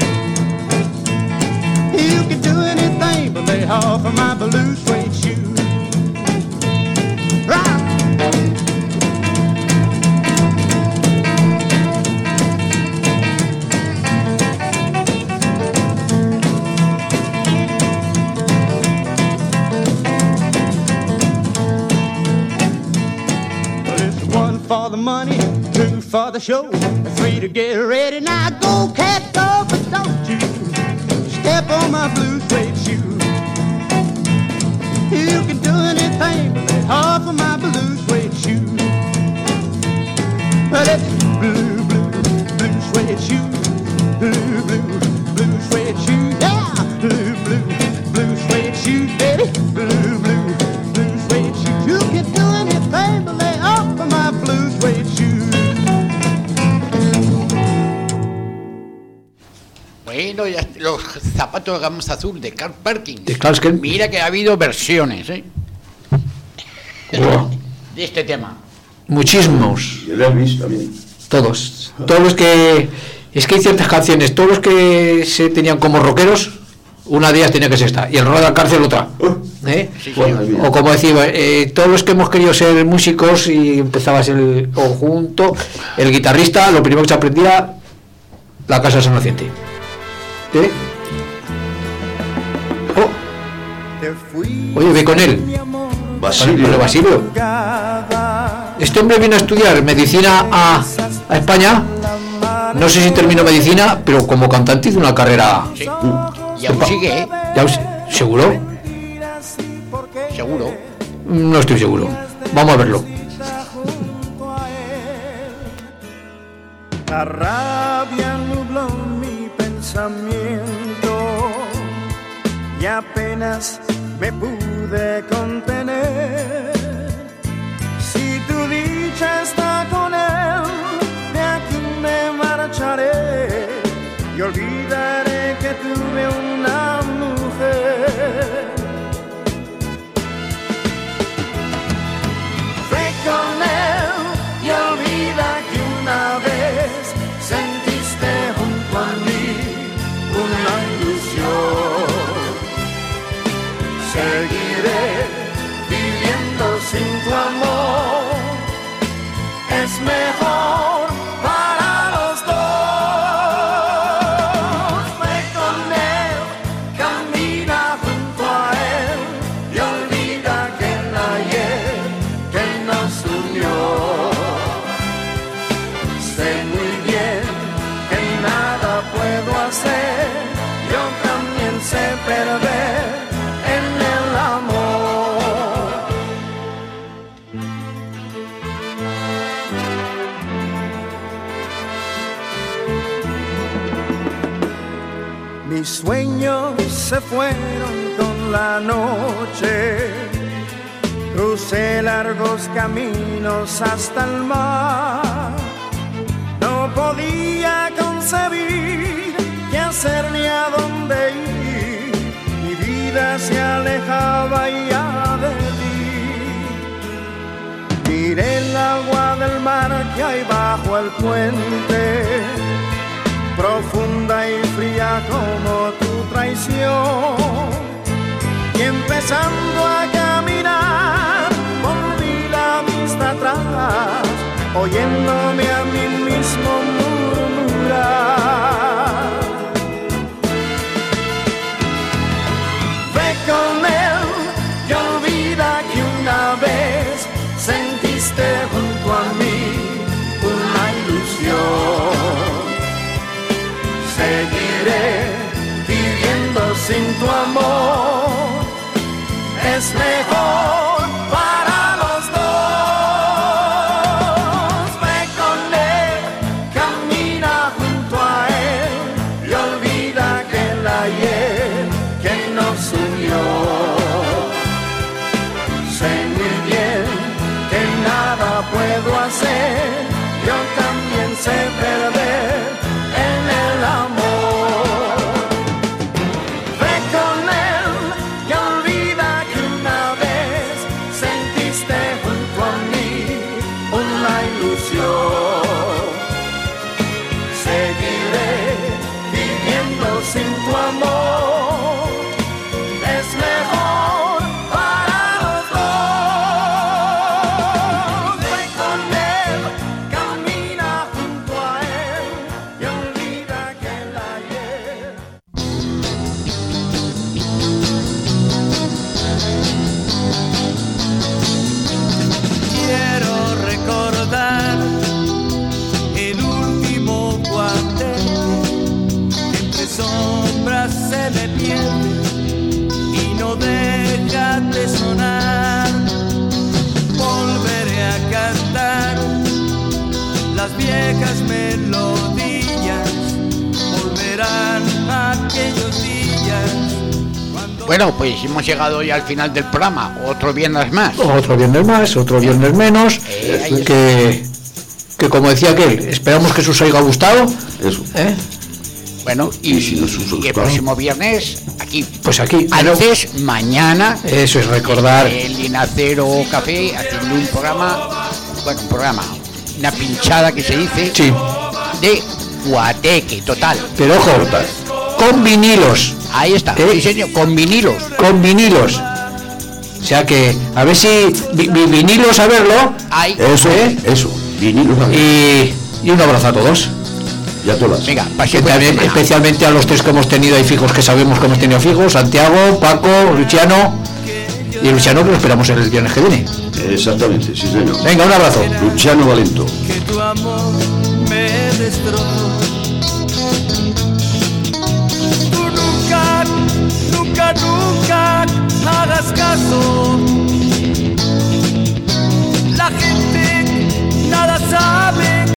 You can do anything, but lay off of my blue suede shoes. Right. For the money, two for the show, three to get ready. Now go, cat, go, but don't you step on my blue suede shoe. You can do anything but lay off of my blue suede shoe. Well, it's blue, blue, blue suede shoe, blue, blue, blue suede shoe, yeah, blue, blue, blue suede shoe, baby, blue, blue, blue suede shoe. You can do anything but lay off of my blue suede shoe. Bueno, ya los zapatos de gamuza azul de Carl Perkins. De Clark Kent. Mira que ha habido versiones, ¿eh? Oh. De este tema. Muchísimos. Y el Elvis también. Todos. Todos los que... Es que hay ciertas canciones, todos los que se tenían como rockeros, una de ellas tenía que ser esta, y el rock de la cárcel otra. ¿Eh? Sí, Bueno, sí. O como decía, eh, todos los que hemos querido ser músicos y empezabas el conjunto, el guitarrista, lo primero que se aprendía, la casa de San Naciente. ¿Eh? Oh. Oye, ve con él. Basilio. Bueno, Basilio. Este hombre vino a estudiar medicina a, a España. No sé si terminó medicina, pero como cantante hizo una carrera. Sí. Y aún sigue, ¿eh? ¿Ya, ¿Seguro? Seguro. No estoy seguro. Vamos a verlo. La rabia nubló mi pensamiento y apenas me pude contener. Si tu dicha está con él, de aquí me marcharé y olvidaré que tuve una mujer. Ve con él y olvida que una vez sentiste junto a mí una ilusión. Seguiré viviendo sin tu amor. Es mejor para los dos. Ve con él, camina junto a él y olvida que el ayer que nos unió. sueños se fueron con la noche. Crucé largos caminos hasta el mar. No podía concebir qué hacer ni a dónde ir. Mi vida se alejaba ya de ti. Miré el agua del mar que hay bajo el puente, profunda y fría como tu traición. Y empezando a caminar, volví la vista atrás, oyéndome a mí mismo murmurar. Ve con él y olvida que una vez sentiste junto a mí una ilusión. Seguiré viviendo sin tu amor, es mejor para los dos. Ve con él, camina junto a él y olvida aquel ayer que nos unió. Sé muy bien que nada puedo hacer, yo también sé perder en el amor. Ve con él y olvida que una vez sentiste junto a mí una ilusión. Seguiré viviendo sin tu amor, es mejor para los dos. Ve con él, camina junto a él y olvida que el ayer. Quiero recordar el último cuarteto, entre sombras se me pierde y no deja de sonar. Volveré a cantar las viejas melodías, volverán aquellos días. Bueno, pues hemos llegado ya al final del programa. Otro viernes más. Otro viernes más, otro viernes menos. Eh, que, que como decía aquel, esperamos que os haya gustado. Eso. ¿Eh? Bueno, y, Y si nos y gustó. el próximo viernes, aquí. Pues aquí. Antes, mañana, Eso es recordar. el Linacero Café haciendo un programa, bueno, un programa, una pinchada que se dice, Sí. de guateque, total. Pero ojo, con vinilos. Ahí está, ¿Eh? sí señor, con vinilos. Con vinilos. O sea que, a ver si vi- vi- vinilos a verlo. Ahí. Eso, ¿Eh? eso. Vinilos a ver. Y, y un abrazo a todos. Ya todas. Venga, Que pase buena también, semana. especialmente a los tres que hemos tenido ahí fijos, que sabemos que hemos tenido fijos: Santiago, Paco, Luciano. Y Luciano, que lo esperamos el viernes que viene. Exactamente, sí señor. Venga, un abrazo. Luciano Valento. Que tu amor me destrozó.